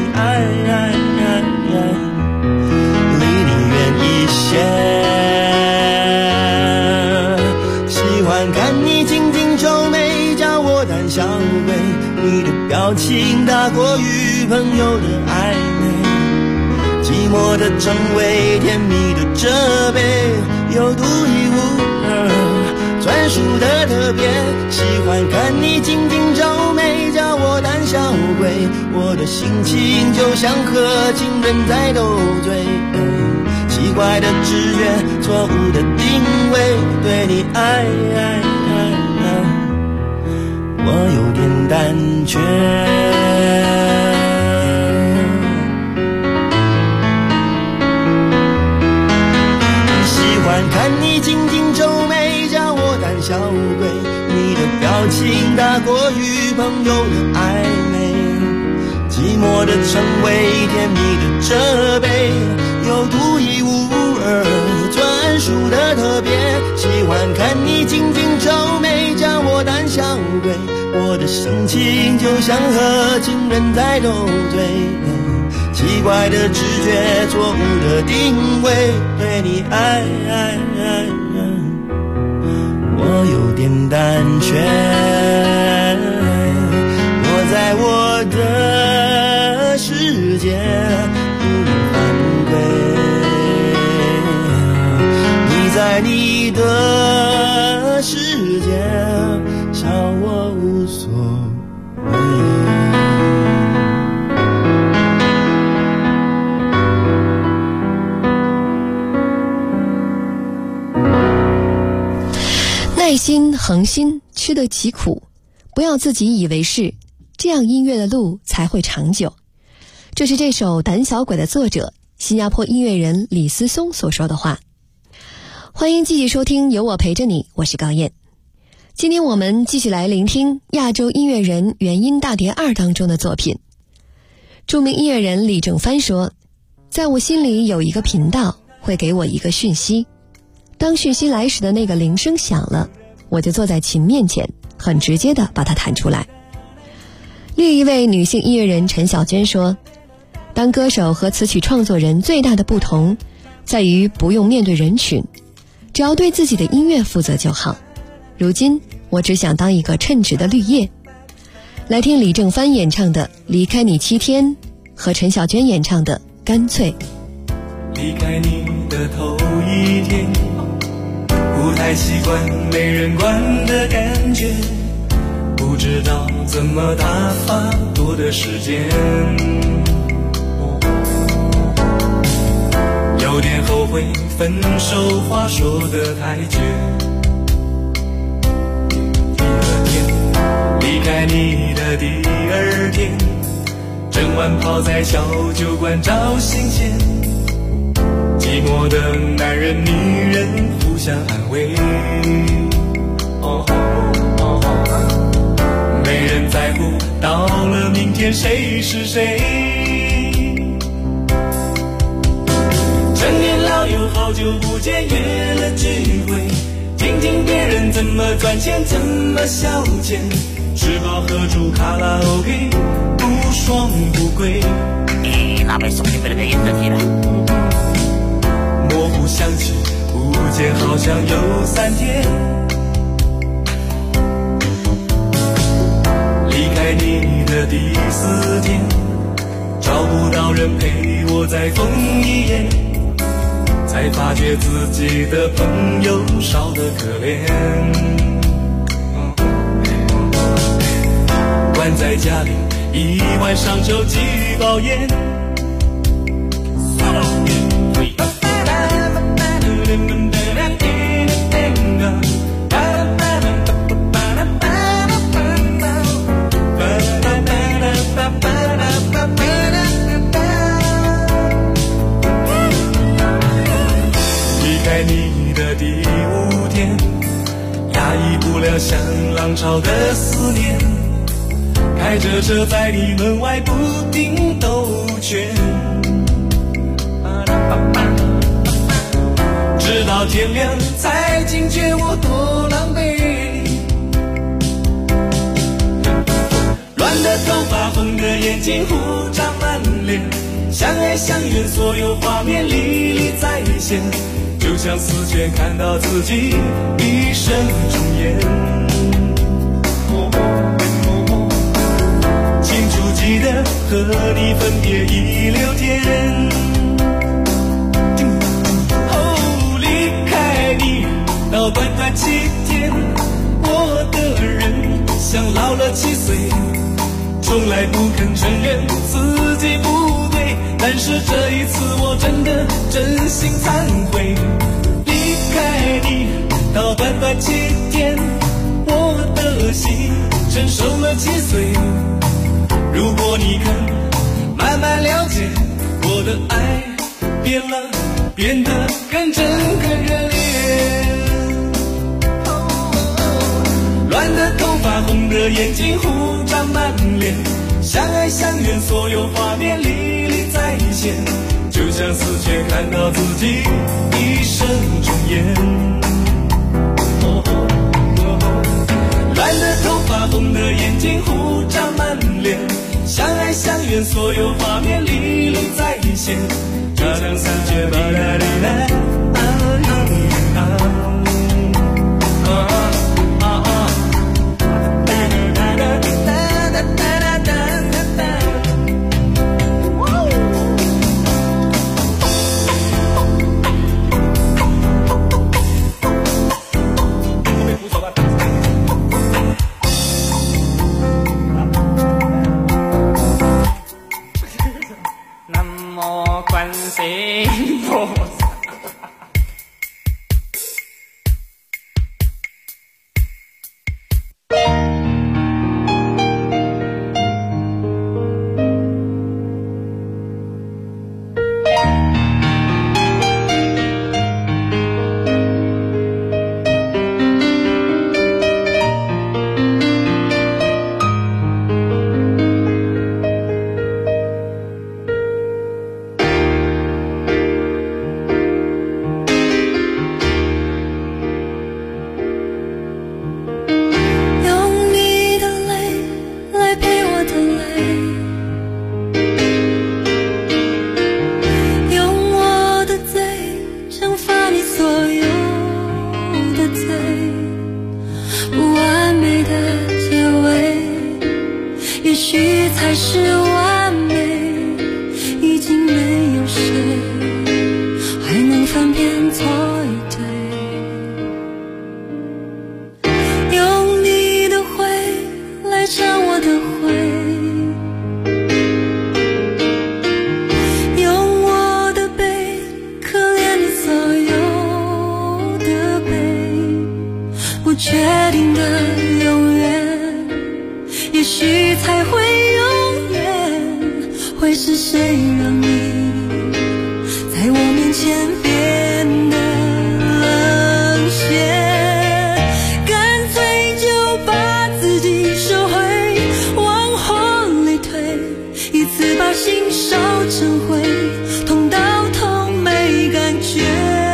离你远一些。喜欢看你紧紧皱眉，叫我胆小鬼。你的表情大过于朋友的暧昧，寂寞的称谓，甜蜜的责备，有独一无二，专属的特别。喜欢看你紧紧皱眉，叫我胆小鬼。我的心情就像和情人在斗嘴，奇怪的直觉，错误的定位，对你我有点胆怯。看你紧紧皱眉，叫我胆小鬼。你的表情大过于朋友的暧昧，寂寞的称谓，甜蜜的责备，有独一无二，专属的特别。喜欢看你紧紧皱眉，叫我胆小鬼。我的心情就像和情人在斗嘴，奇怪的直觉，错误的定位，对你我有点胆怯。我在我的世界不能犯规，你在你的世界笑我无所谓。 耐心恒心，吃得起苦，不要自己以为是，这样音乐的路才会长久。这是这首《胆小鬼》的作者新加坡音乐人李思松所说的话。欢迎继续收听有我陪着你，我是高燕。今天我们继续来聆听亚洲音乐人原音大碟2当中的作品。著名音乐人李正帆说，在我心里有一个频道会给我一个讯息，当讯息来时的那个铃声响了，我就坐在琴面前，很直接地把它弹出来。另一位女性音乐人陈小娟说，当歌手和词曲创作人最大的不同在于不用面对人群，只要对自己的音乐负责就好。如今我只想当一个称职的绿叶。来听李正帆演唱的《离开你7天》和陈小娟演唱的《干脆》。 离开你的头一天，不太习惯没人管的感觉，不知道怎么打发多的时间，有点后悔分手话说得太绝。第二天离开你的第二天，整晚泡在小酒馆找新鲜，寂寞的男人女人互相安慰，没人在乎到了明天谁是谁。 好久不见，约了聚会，听听别人怎么赚钱，怎么消遣，吃饱喝足卡拉 OK， 不爽不归。 那位兄弟被那个音乐踢了。 模糊想起，不见好像有3天。离开你的第4天，找不到人陪我再疯一夜，才发觉自己的朋友少得可怜。关在家里一晚上就几包烟，你的第5天，压抑不了像浪潮的思念，开着车在你门外不停兜圈，直到天亮才惊觉我多狼狈。乱的头发，红的眼睛，胡渣满脸，相爱相怨，所有画面历历在现，就像死前看到自己一生重演。清楚记得和你分别已6天，离开你到短短7天，我的人像老了7岁，从来不肯承认自己不对，但是这一次我真的真心忏悔。离开你到短短7天，我的心承受了7岁。如果你肯慢慢了解，我的爱变了，变得更真更热烈。乱的头发，红的眼睛，胡渣满脸，相爱相怨，所有画面历历在现，就像死前看到自己一生重演。乱的头发，红的眼睛，胡渣满脸，相爱相怨，所有画面历历在现，就像死前看到自己。 心烧成灰，痛到痛没感觉。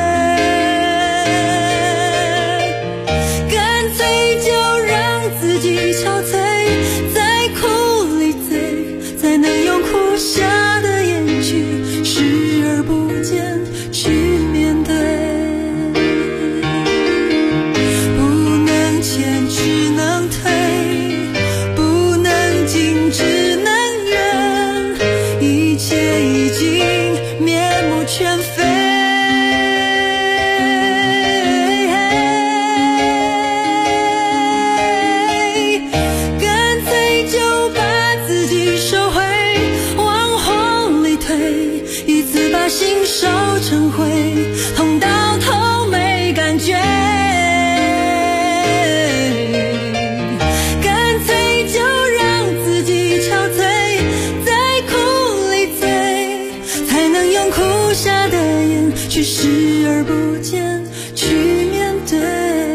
去视而不见，去面对。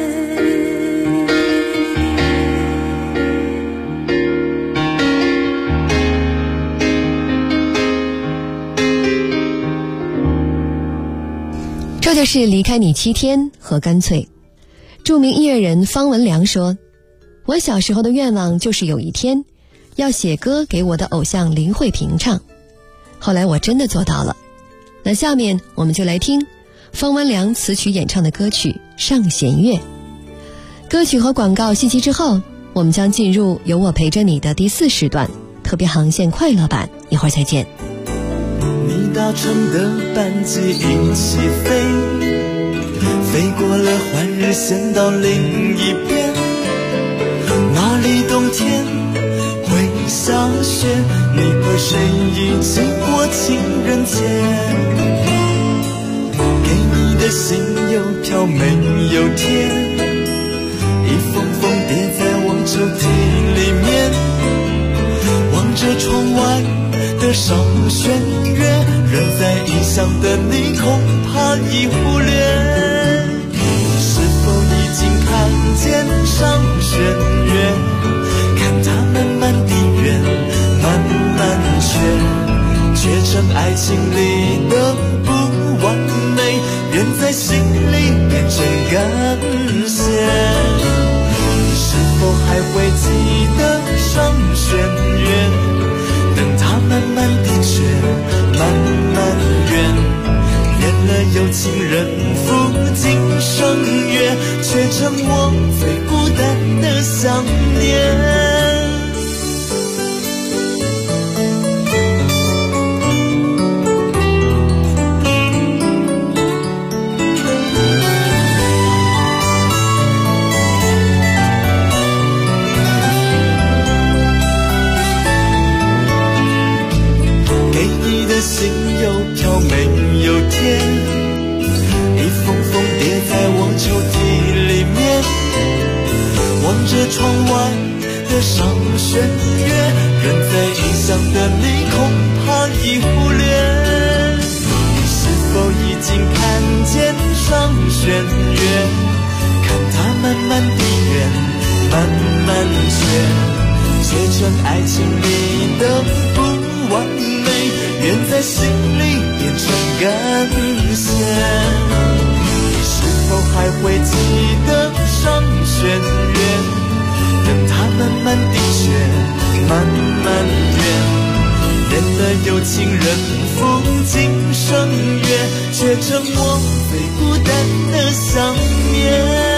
这就是离开你7天和干脆。著名音乐人方文良说，我小时候的愿望就是有一天要写歌给我的偶像林慧萍唱，后来我真的做到了。那下面我们就来听方文良词曲演唱的歌曲《上弦月》。歌曲和广告信息之后，我们将进入有我陪着你的第4时段特别航线快乐版，一会儿再见。 你搭乘的班机一起飞，飞过了换日线到另一边，那里冬天会下雪，你和谁一起过情人节？给你的信邮票没有贴，一封封叠在网抽屉里面，望着窗外的上弦月，人在异乡的你恐怕已忽略，是否已经看见上弦月？看它慢慢地圆，慢慢缺成爱情里的不完美，缘在心里变成感谢。是否还会记得上弦月？等它慢慢地缺，慢慢圆，圆了有情人赴今生约，却成我最孤单的想念。信邮票没有贴，一封封叠在我抽屉里面，望着窗外的上弦月，人在异乡的你恐怕已忽略，是否已经看见上弦月？看它慢慢地圆，慢慢缺成爱情里的不完美，缘在心里变成感谢。是否还会记得上弦月？等它慢慢地缺，慢慢圆，圆了有情人赴今生约，却成我最孤单的想念。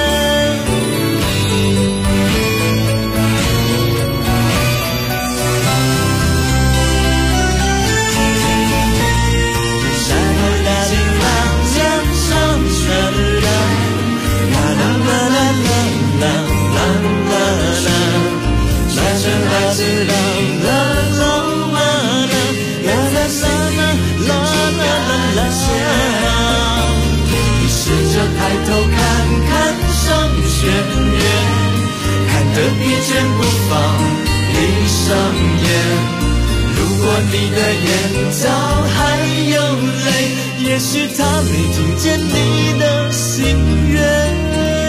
抬头看看上弦月，看得疲倦不放，闭上眼。如果你的眼角还有泪，也许他没听见你的心愿。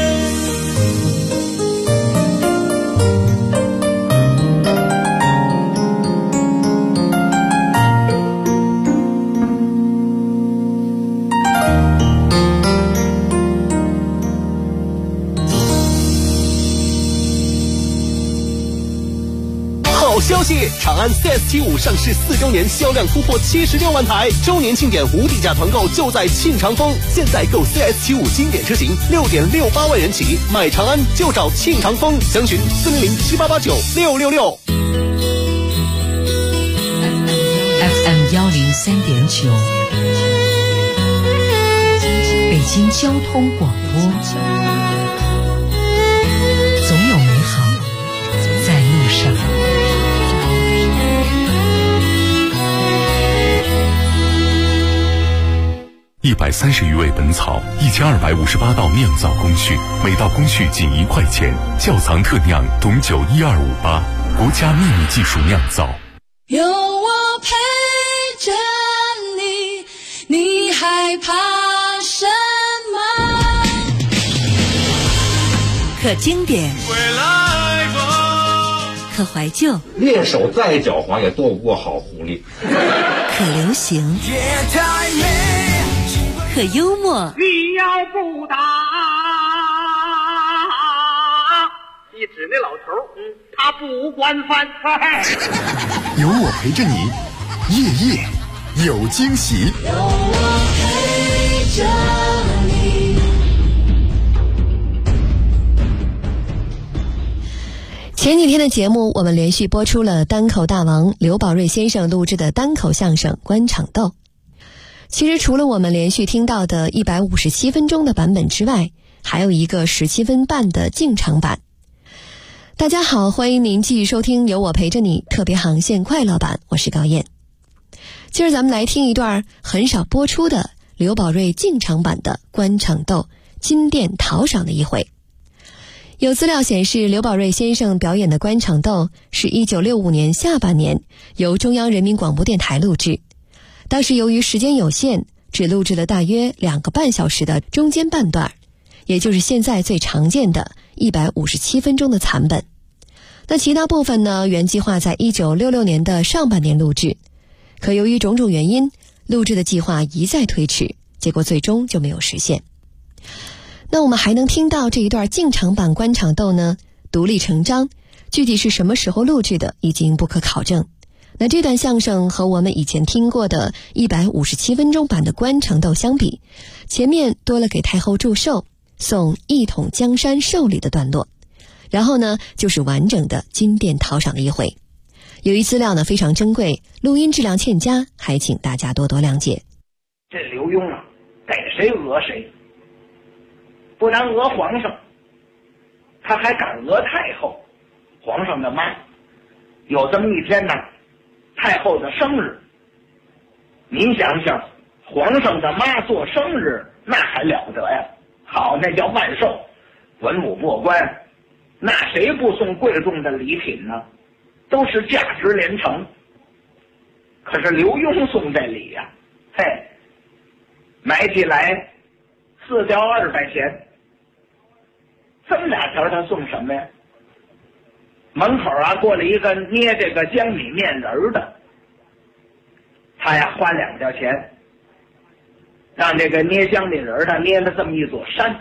消息：长安 CS75 上市4周年，销量突破76万台，周年庆典无底价团购就在庆长丰。现在购 CS75 经典车型6.68万元起，买长安就找庆长丰，详询40078896666。 FM 103.9，北京交通广播，总有美好在路上。 130余味本草，1258道酿造工序，每道工序仅1块钱。窖藏特酿董酒12588，国家秘密技术酿造。 有我陪着你，你害怕可经典，可怀旧， 猎手再狡猾也斗不过好狐狸。 可流行，可幽默。 你要不打，一指那老头，他不管饭。 有我陪着你，夜夜有惊喜。 有我陪着你。 前几天的节目，我们连续播出了单口大王刘宝瑞先生录制的单口相声《官场斗》。其实除了我们连续听到的157分钟的版本之外，还有一个17分半的进场版。大家好，欢迎您继续收听由我陪着你特别航线快乐版，我是高燕。今儿咱们来听一段很少播出的刘宝瑞进场版的官场斗金殿讨赏的一回。有资料显示，刘宝瑞先生表演的官场斗是1965年下半年由中央人民广播电台录制，当时由于时间有限，只录制了大约2个半小时的中间半段，也就是现在最常见的157分钟的残本。那其他部分呢，原计划在1966年的上半年录制，可由于种种原因，录制的计划一再推迟，结果最终就没有实现。那我们还能听到这一段进场版官场斗呢，独立成章，具体是什么时候录制的已经不可考证。那这段相声和我们以前听过的157分钟版的官场斗相比，前面多了给太后祝寿、送一统江山寿礼的段落，然后呢就是完整的金殿讨赏的一回。由于资料呢非常珍贵，录音质量欠佳，还请大家多多谅解。 这刘墉啊，逮谁讹谁，不但讹皇上，他还敢讹太后，皇上的妈。有这么一天呢，太后的生日，您想想，皇上的妈做生日，那还了得呀？好，那叫万寿，文武过关，那谁不送贵重的礼品呢？都是价值连城。可是刘墉送这礼呀，嘿，买起来4条200钱，这么2条他送什么呀？门口啊过来一个捏这个江米面人的，他呀花2条钱，让这个捏江米人的捏了这么一座山，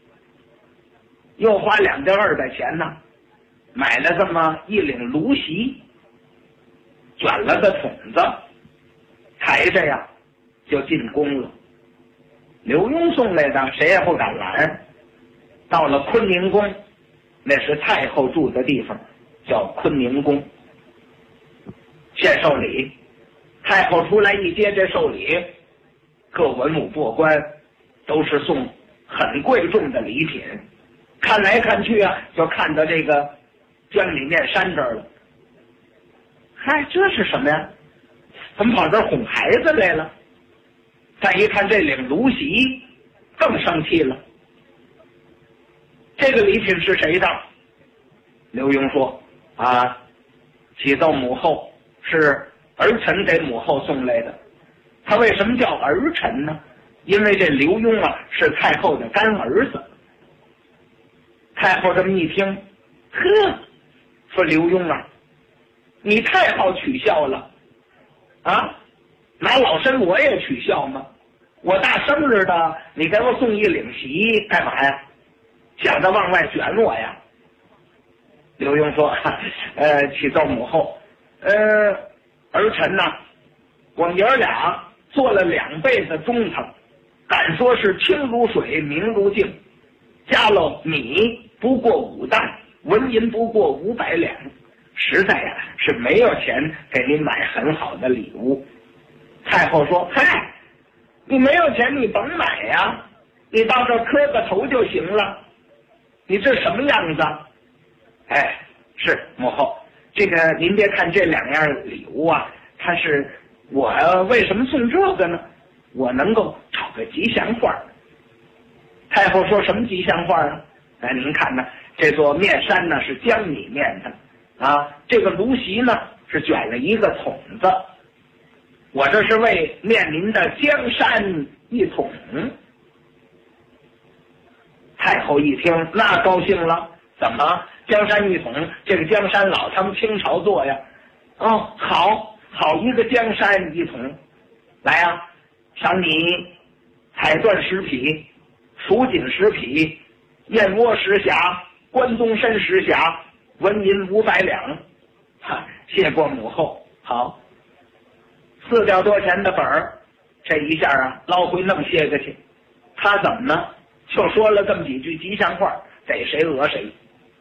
又花2条200钱呢，买了这么一领芦席，卷了个筒子，抬着呀就进宫了。刘墉送来的，谁也不敢拦。到了坤宁宫，那是太后住的地方，叫坤宁宫。献寿礼，太后出来一接这寿礼，各文武过关都是送很贵重的礼品。看来看去啊，就看到这个江米面山这儿了。嗨，这是什么呀？怎么跑这儿哄孩子来了？再一看这领芦席，更生气了。这个礼品是谁的？刘墉说啊，启奏母后，是儿臣给母后送来的。他为什么叫儿臣呢？因为这刘墉啊是太后的干儿子。太后这么一听，呵，说刘墉啊，你太好取笑了啊！拿老身我也取笑吗？我大生日的，你给我送一领席干嘛呀？想着往外卷我呀？刘墉说，启奏母后，儿臣呐，我们爷儿俩做了2辈子中堂，敢说是清如水，明如镜，加了米不过5担，纹银不过500两，实在呀是没有钱给您买很好的礼物。太后说，嗨，你没有钱你甭买呀，你到这磕个头就行了。你这什么样子？哎，是母后，这个您别看这2样礼物啊，它是我为什么送这个呢？我能够找个吉祥话。太后说，什么吉祥话啊？哎，您看呢，这座面山呢是江米面的啊，这个芦席呢是卷了一个筒子，我这是为念您的江山一统。 太后一听，那高兴了，怎么江山一统？这个江山老他们清朝做呀。哦，好一个江山一统，来啊，赏你彩缎10匹，蜀锦10匹，燕窝10匣，关东参10匣，纹银500两。谢过母后。好，4吊多钱的本儿，这一下啊捞回那么些个去。他怎么呢？就说了这么几句吉祥话，逮谁讹谁。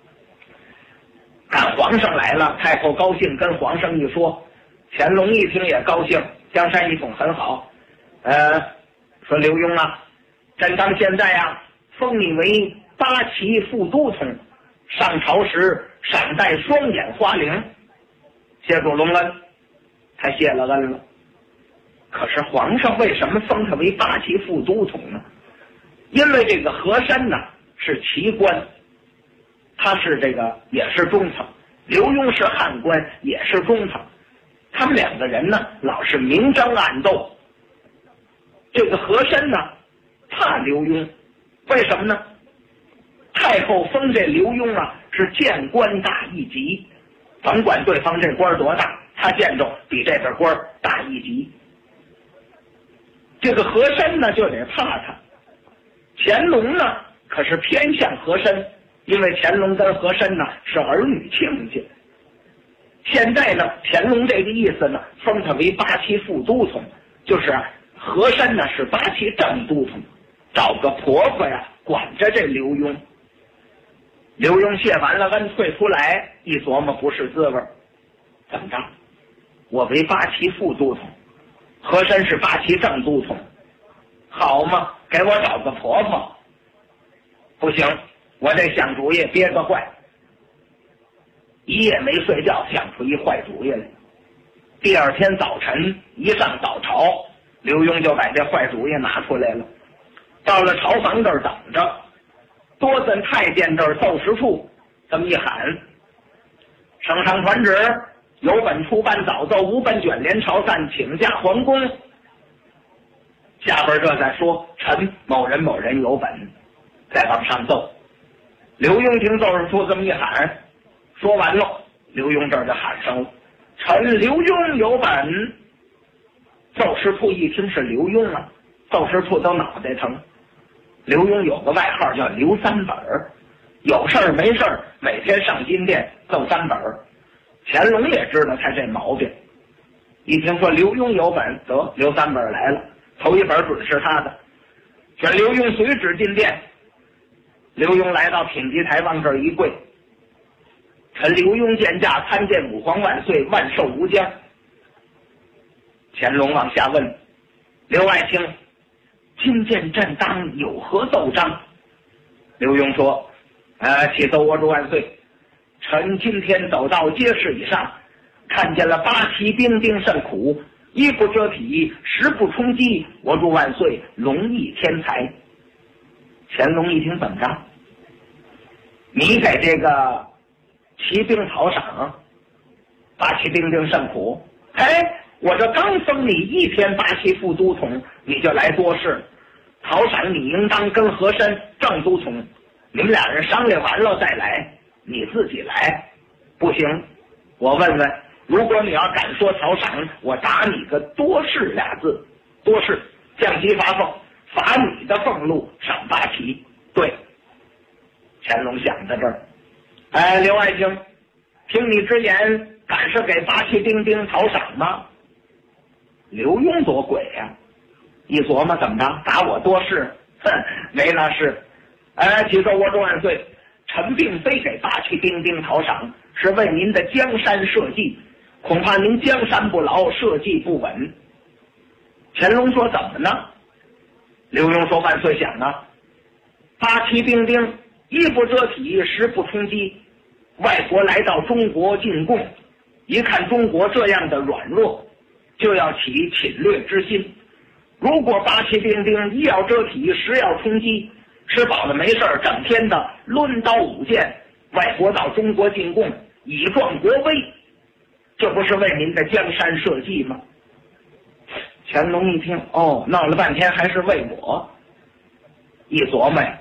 看皇上来了，太后高兴，跟皇上一说，乾隆一听也高兴，江山一统很好。说刘墉啊，朕当现在啊封你为八旗副都统，上朝时赏戴双眼花翎，谢主隆恩。他谢了恩了。可是皇上为什么封他为八旗副都统呢？因为这个和珅呢是旗官，他是这个也是中层，刘墉是汉官，也是中层，他们2个人呢老是明争暗斗。这个和珅呢怕刘墉，为什么呢？太后封这刘墉啊是见官大一级，甭管对方这官多大，他见着比这个官大一级。这个和珅呢就得怕他。乾隆呢可是偏向和珅，因为乾隆跟和珅呢是儿女亲家。现在呢乾隆这个意思呢封他为八旗副都统，就是和珅呢是八旗正都统，找个婆婆呀管着这刘墉。刘墉谢完了恩退出来，一琢磨不是滋味，怎么着？我为八旗副都统，和珅是八旗正都统，好嘛，给我找个婆婆。不行，我得想主意，憋个坏。一夜没睡觉，想出一坏主意来。第2天早晨一上早朝，刘墉就把这坏主意拿出来了。到了朝房这儿等着，多森太监这儿奏事处这么一喊，圣上传旨，有本出班早奏，无本卷帘朝散，请假皇宫。下边这再说臣某人某人有本，再往上奏。刘墉听奏事处这么一喊，说完了，刘墉这儿就喊上了，臣刘墉有本。奏事处一听是刘墉啊，奏事处都脑袋疼。刘墉有个外号叫刘三本，有事儿没事儿每天上金殿奏3本。乾隆也知道他这毛病，一听说刘墉有本，得刘三本来了，头一本准是他的。选刘墉随旨进殿，刘墉来到品级台往这儿一跪，臣刘墉见驾参见武皇万岁，万寿无疆。乾隆往下问，刘爱卿，今见朕当有何奏章？刘墉说，启奏我主万岁，臣今天走到街市以上，看见了八旗兵丁甚苦，衣不遮体，食不充饥，我主万岁龙翼天才。乾隆一听，怎么着？你给这个骑兵讨赏，八旗兵丁甚苦。我这刚封你1天八旗副都统，你就来多事。讨赏你应当跟和珅正都统，你们2人商量完了再来，你自己来不行。我问问，如果你要敢说讨赏，我打你个多事2字。多事降级罚俸，罚你的俸禄，赏八旗。对，乾隆想在这儿，刘爱卿，听你之言，敢是给八旗兵丁讨赏吗？刘墉多鬼呀！一琢磨，怎么着？打我多事？没那事。启奏我主万岁，臣并非给八旗兵丁讨赏，是为您的江山社稷，恐怕您江山不牢，社稷不稳。乾隆说，怎么呢？刘墉说，万岁想啊，八旗兵丁衣不遮体，食不充饥，外国来到中国进贡，一看中国这样的软弱，就要起侵略之心。如果八旗兵丁衣要遮体，食要充饥，吃饱了没事儿，整天的抡刀舞剑，外国到中国进贡，以壮国威，这不是为您的江山社稷吗？乾隆一听，闹了半天还是为我。一琢磨呀，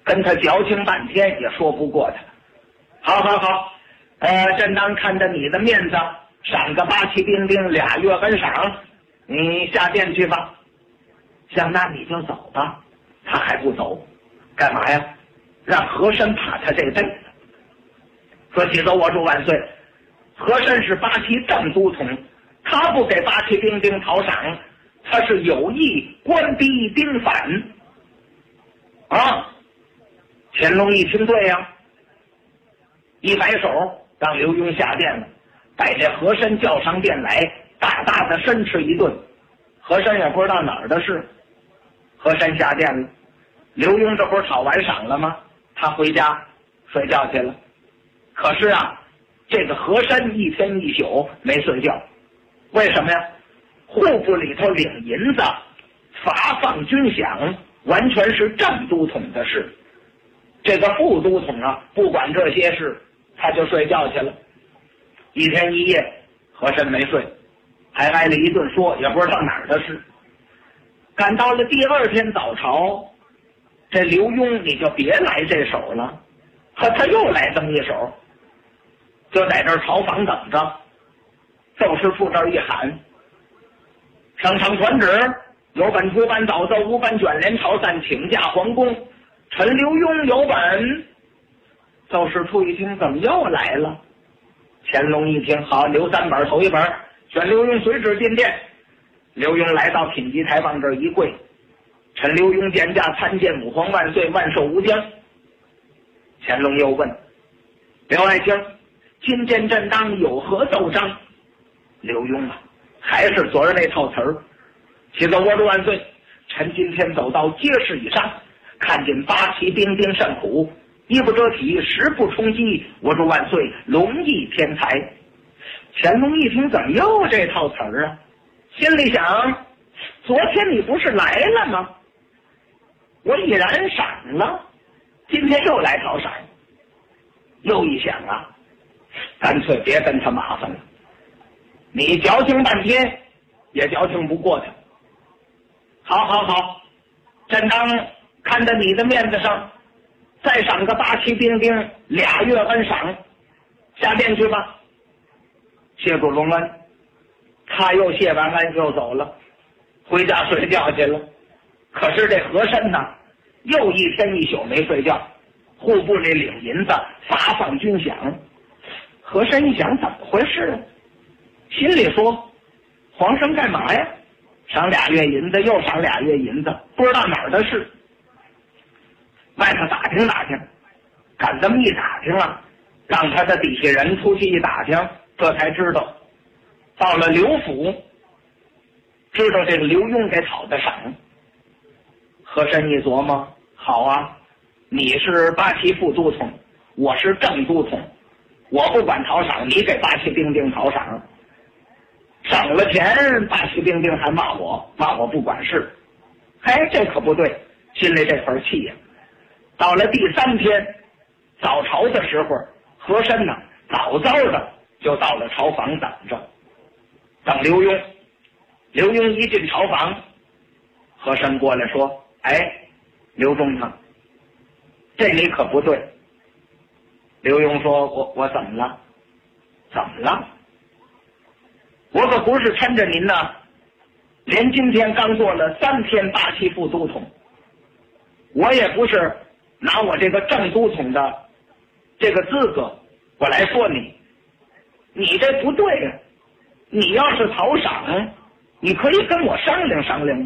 跟他矫情半天也说不过他。好，正当看着你的面子，赏个八旗兵丁2月恩赏，你下殿去吧。行，那你就走吧。他还不走，干嘛呀？让和珅怕他这辈子。说启奏我主万岁，和珅是八旗正都统，他不给八旗兵丁讨赏，他是有意官逼兵反。啊！乾隆一听对呀，一摆手让刘墉下殿了，带这和珅叫上殿来，大大的申斥一顿。和珅也不知道哪儿的事，和珅下殿了，刘墉这不是讨完赏了吗？他回家睡觉去了。可是啊，这个和珅一天一宿没睡觉，为什么呀？户部里头领银子、发放军饷，完全是正都统的事。这个副都统啊，不管这些事，他就睡觉去了。一天一夜，和珅没睡，还挨了一顿说，也不知道哪儿的事。赶到了第二天早朝，这刘墉你就别来这手了，他又来这么一手，就在这朝房等着。奏事处这儿一喊，上呈传旨，有本出版早奏，无本卷帘朝散，请假皇宫。臣刘墉有本。奏事处一听，怎么又来了？乾隆一听，好，留3本，头一本选刘墉随旨进殿。刘墉来到品级台往这儿一跪，臣刘墉见驾参见母皇万岁，万寿无疆。乾隆又问刘爱卿，今见朕当有何奏章？刘墉啊，还是昨儿那套词儿。启奏我主万岁，臣今天走到街市以上，看见八旗兵丁甚苦，衣不遮体，食不充饥，我主万岁龙翼天才。乾隆一听，怎么又这套词儿啊？心里想，昨天你不是来了吗？我已然赏了，今天又来讨赏。又一想啊，干脆别跟他麻烦了，你矫情半天也矫情不过他。好，朕当看在你的面子上，再赏个八旗兵丁2月恩赏，下殿去吧。谢主隆恩。他又谢完恩又走了，回家睡觉去了。可是这和珅呢，又一天一宿没睡觉，户部里领银子，发放军饷。和珅一想，怎么回事啊？心里说，皇上干嘛呀？赏2月银子，又赏2月银子，不知道哪儿的事。外头打听打听，敢这么一打听啊，让他的底下人出去一打听，这才知道，到了刘府，知道这个刘墉给讨的赏。和珅一琢磨，好啊，你是八旗副都统，我是正都统，我不管讨赏，你给八旗兵丁讨赏。赏了钱，八旗兵丁还骂我不管事。这可不对，心里这份气呀。到了第3天早朝的时候，和珅呢早早的就到了朝房等着，等刘墉。刘墉一进朝房，和珅过来说，刘中堂，这里可不对。刘墉说，我怎么了？怎么了？我可不是抻着您呢，连今天刚做了3天八旗副都统，我也不是拿我这个正都统的这个资格我来说你这不对呀。你要是讨赏，你可以跟我商量商量。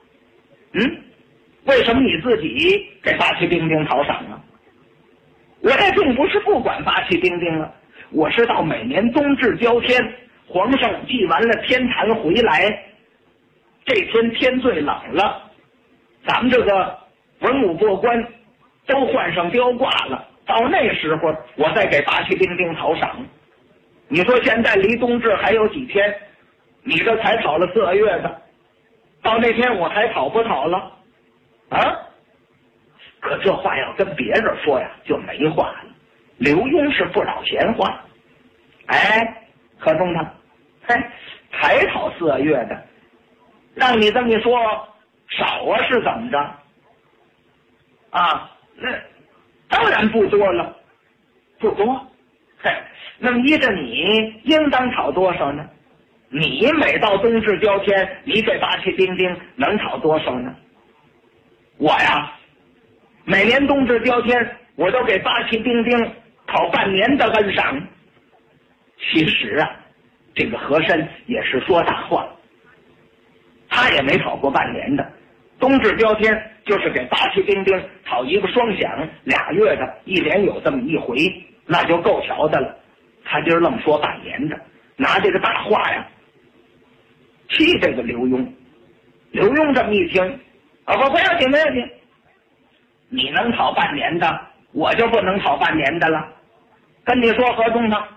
为什么你自己给八旗兵丁讨赏啊？我这并不是不管八旗兵丁了，我是到每年冬至交天，皇上祭完了天坛回来，这天天最冷了，咱们这个文武过官都换上貂褂了，到那时候我再给八旗兵丁讨赏。你说现在离冬至还有几天，你这才讨了4月的，到那天我还讨不讨了啊？可这话要跟别人说呀，就没话了。刘墉是不少闲话。可中堂，才讨4月的，让你这么一说少啊，是怎么着？ 那当然不多了，不多。那么依着你应当讨多少呢？你每到冬至交天，你给八旗兵丁能讨多少呢？我呀，每年冬至交天，我都给八旗兵丁讨半年的恩赏。其实啊，这个和珅也是说大话，他也没讨过半年的。冬至交天就是给八旗兵丁讨一个双饷2月的，一连有这么一回，那就够瞧的了。他今儿愣说半年的，拿这个大话呀气这个刘墉。刘墉这么一听，不要紧，没有紧，你能讨半年的，我就不能讨半年的了。跟你说，何中堂，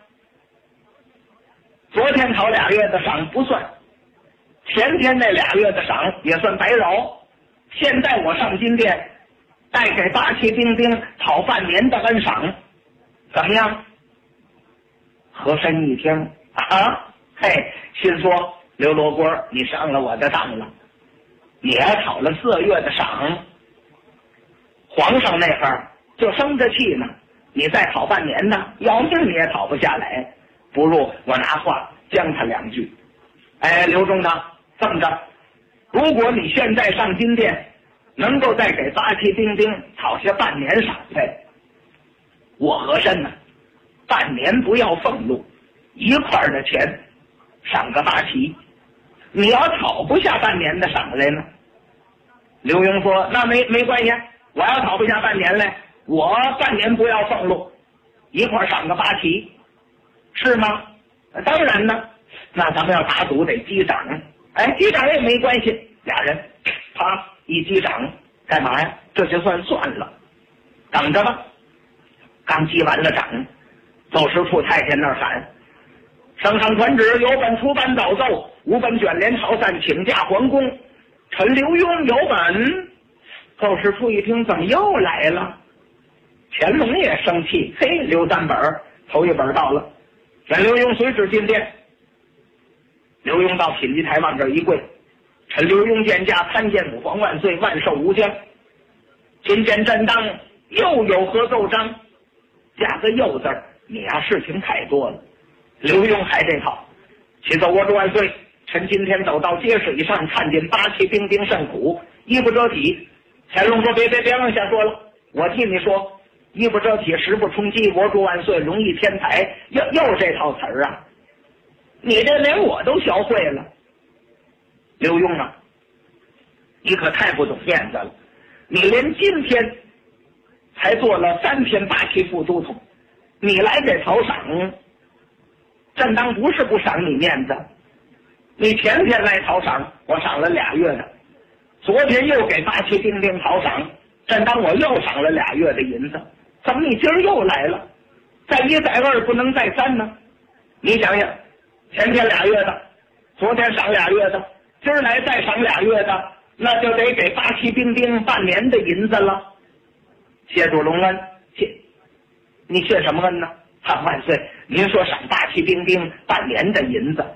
昨天讨2月的赏不算，前天那2月的赏也算白饶。现在我上金殿，带给八旗兵丁讨半年的恩赏，怎么样？和珅一听心说刘罗锅，你上了我的当了，你还讨了4月的赏，皇上那会儿就生着气呢，你再讨半年呢，要命你也讨不下来，不如我拿话将他2句。刘中堂，这么着，如果你现在上金殿能够再给八旗兵丁讨下半年赏费，我和珅呢，半年不要俸禄，1块的钱赏个八旗。你要讨不下半年的赏来呢？刘墉说，那没关系，我要讨不下半年来，我半年不要俸禄，1块赏个八旗，是吗？当然呢，那咱们要打赌得击掌。击掌也没关系，俩人啪一击掌，干嘛呀？这就算了，等着吧。刚击完了掌，奏事处太监那儿喊，圣上传旨，有本出班早奏，5本卷帘朝散，请假皇宫。臣刘墉有本。奏事处一听，怎么又来了？乾隆也生气，刘3本，头1本到了，让刘墉随旨进殿。刘墉到品级台往这儿一跪，臣刘墉见驾，参见吾皇万岁，万寿无疆。今见朕当又有何奏章？加个又字儿，你呀事情太多了。刘墉还这套，启奏我主万岁，臣今天走到街市以上，看见八旗兵丁甚苦，衣不遮体。乾隆说别往下说了，我替你说，衣不遮体，食不充饥，我主万岁，龙翼天才，又这套词儿啊！你这连我都学会了。刘墉啊，你可太不懂面子了，你连今天才做了3天八旗副都统，你来给讨赏，朕当不是不赏你面子。你前天来讨赏，我赏了2月的，昨天又给八旗兵丁讨赏，朕当我又赏了2月的银子，怎么你今儿又来了？再1再2不能再3呢？你想想，前天2月的，昨天赏2月的，今儿来再赏2月的，那就得给八旗兵丁半年的银子了。谢主隆恩，你谢什么恩呢？万岁，您说赏八旗兵丁半年的银子，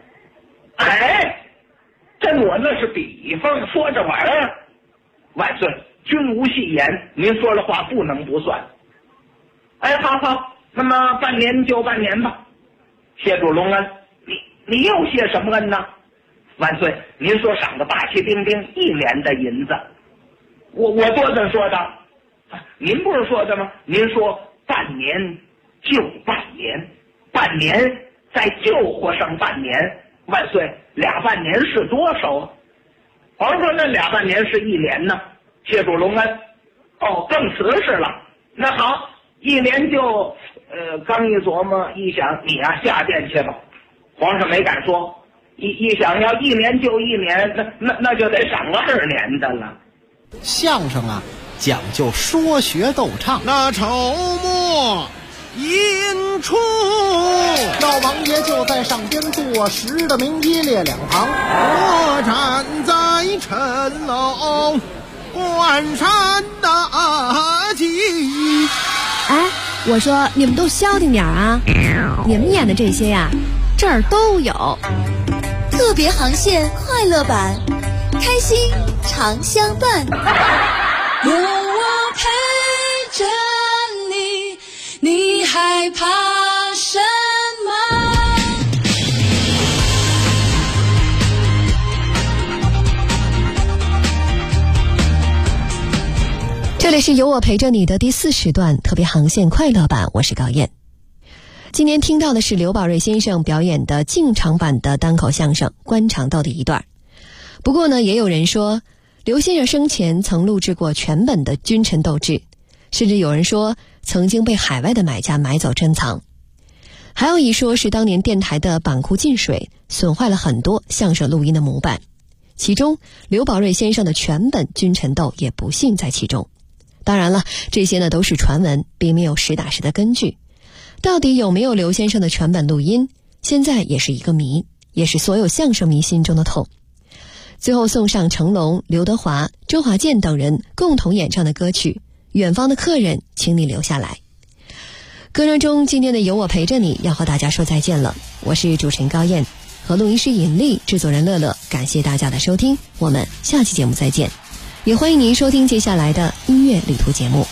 我那是比方说着玩儿。万岁，君无戏言，您说了话不能不算。好，那么半年就半年吧。谢主隆恩，你又谢什么恩呢？万岁，您说赏个八旗兵丁1年的银子，我多怎说的？您不是说的吗？您说半年就半年，半年再救活上半年。万岁，2半年是多少啊？皇上说那2半年是1年呢。谢主隆恩，更瓷实了。那好，1年就刚一琢磨一想，你呀下殿去吧。皇上没敢说，一想要1年就1年，那就得赏2年的了。 相声啊，讲究说学逗唱。 那筹末引出， 老王爷就在上边坐实的名一列2旁， 我站在城楼关山大吉。 我说你们都消停点啊！你们演的这些呀，这儿都有。 特别航线快乐版，开心常相伴。 有我陪害怕什么？ 这里是有我陪着你的第4时段特别航线快乐版，我是高燕。今天听到的是刘宝瑞先生表演的进场版的单口相声《官场斗地一段》。不过呢，也有人说刘先生生前曾录制过全本的君臣斗智，甚至有人说曾经被海外的买家买走珍藏。还有一说是当年电台的板库进水，损坏了很多相声录音的模板，其中刘宝瑞先生的全本君臣斗也不幸在其中。当然了，这些呢都是传闻，并没有实打实的根据。到底有没有刘先生的全本录音，现在也是一个谜，也是所有相声迷心中的痛。最后送上成龙、刘德华、周华健等人共同演唱的歌曲《远方的客人，请你留下来》。歌声中，今天的有我陪着你要和大家说再见了。我是主持人高燕，和录音师尹丽，制作人乐乐，感谢大家的收听，我们下期节目再见。也欢迎您收听接下来的音乐旅途节目。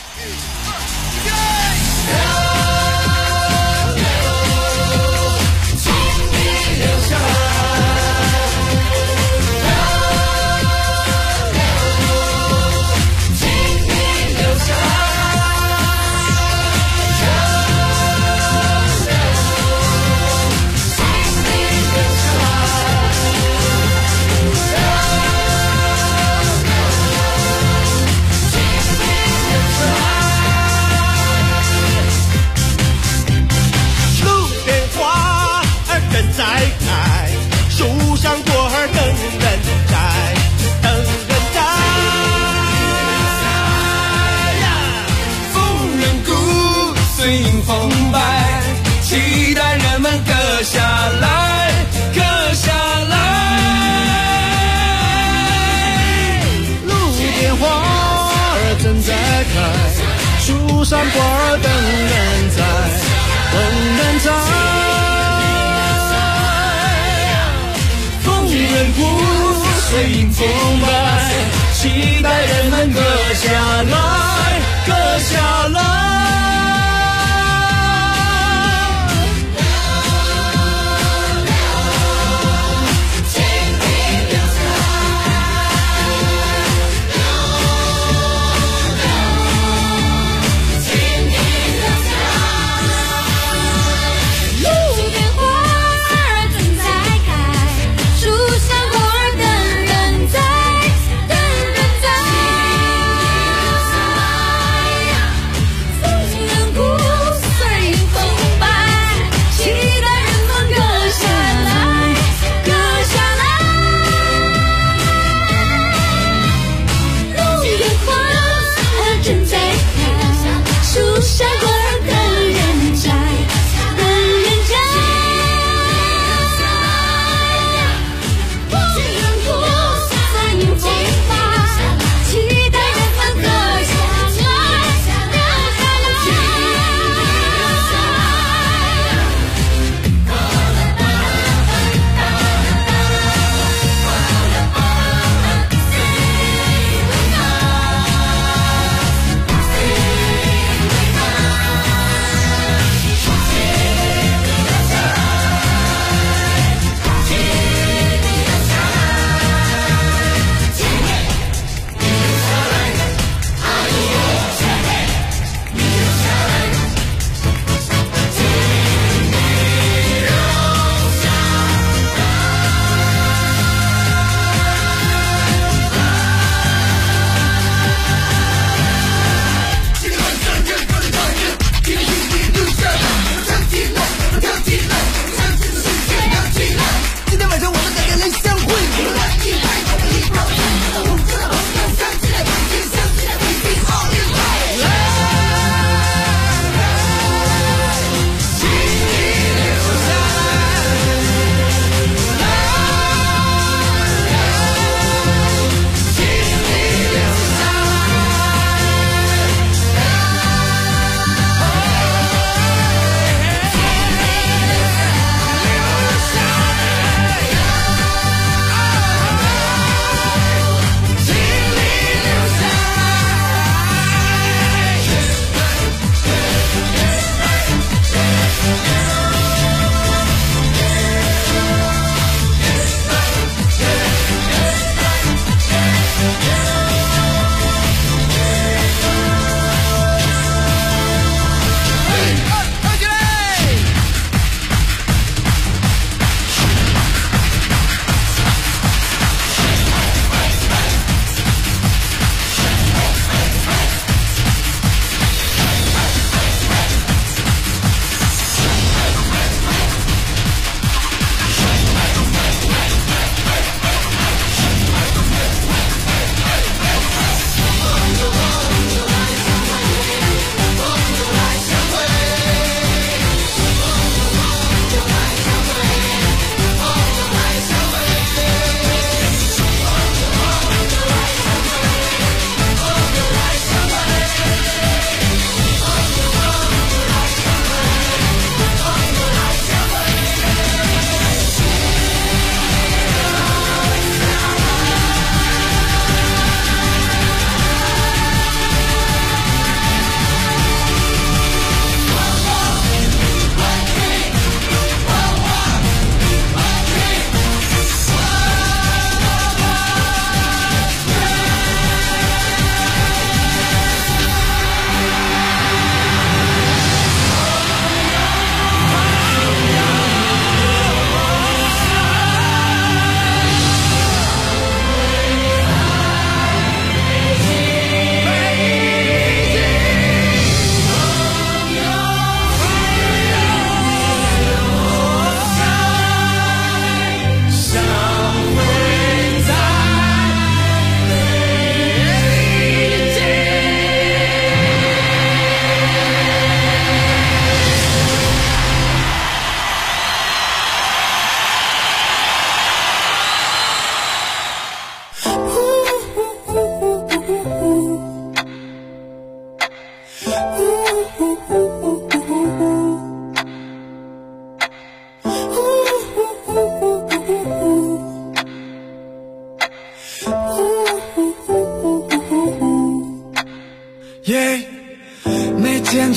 风摆，期待人们歌下来，歌下来。路边花儿正在开，树上花儿等人栽，等人栽。风人哭，随迎风摆，期待人们歌下来，歌下来。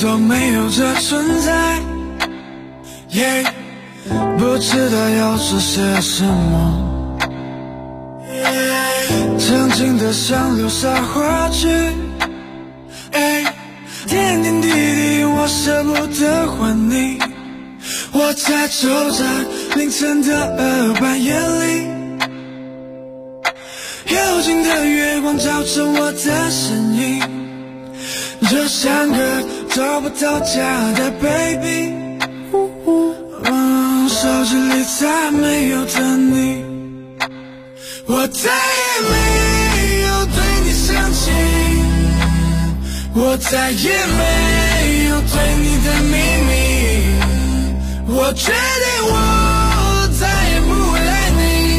都没有这存在，不知道要说些什么，曾经的想留下话句，点点滴滴我舍不得还你。我在走在凌晨的半夜里，幽静的月光照着我的身影，就像个找不到家的 baby，手机里再没有的你，我再也没有对你生气，我再也没有对你的秘密，我决定我再也不会爱你，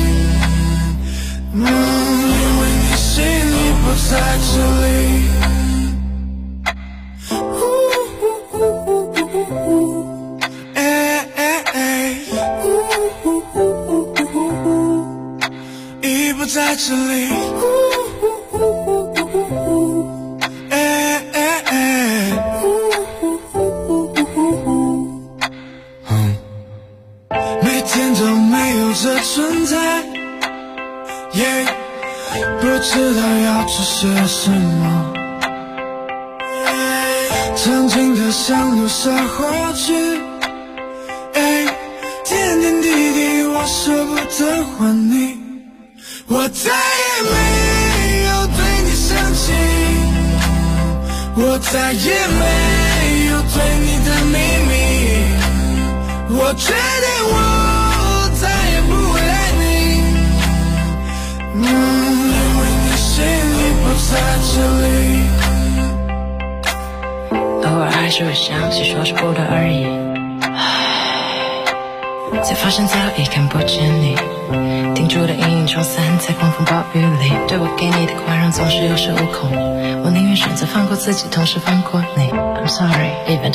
因为你心里不在这里。已不在这里，每天都没有这存在，不知道要做些什么，曾经的想留下话句，点点滴滴我舍不得还你，我再也没有对你生气，我再也没有对你的秘密，我决定我再也不会爱你，因为你心里不在这里。 偶尔还是会想起说是不得而已，才发现早已看不见你，定住的阴影冲散在狂风暴雨里，对我给你的宽容总是有恃无恐，我宁愿选择放过自己，同时放过你。I'm sorry, even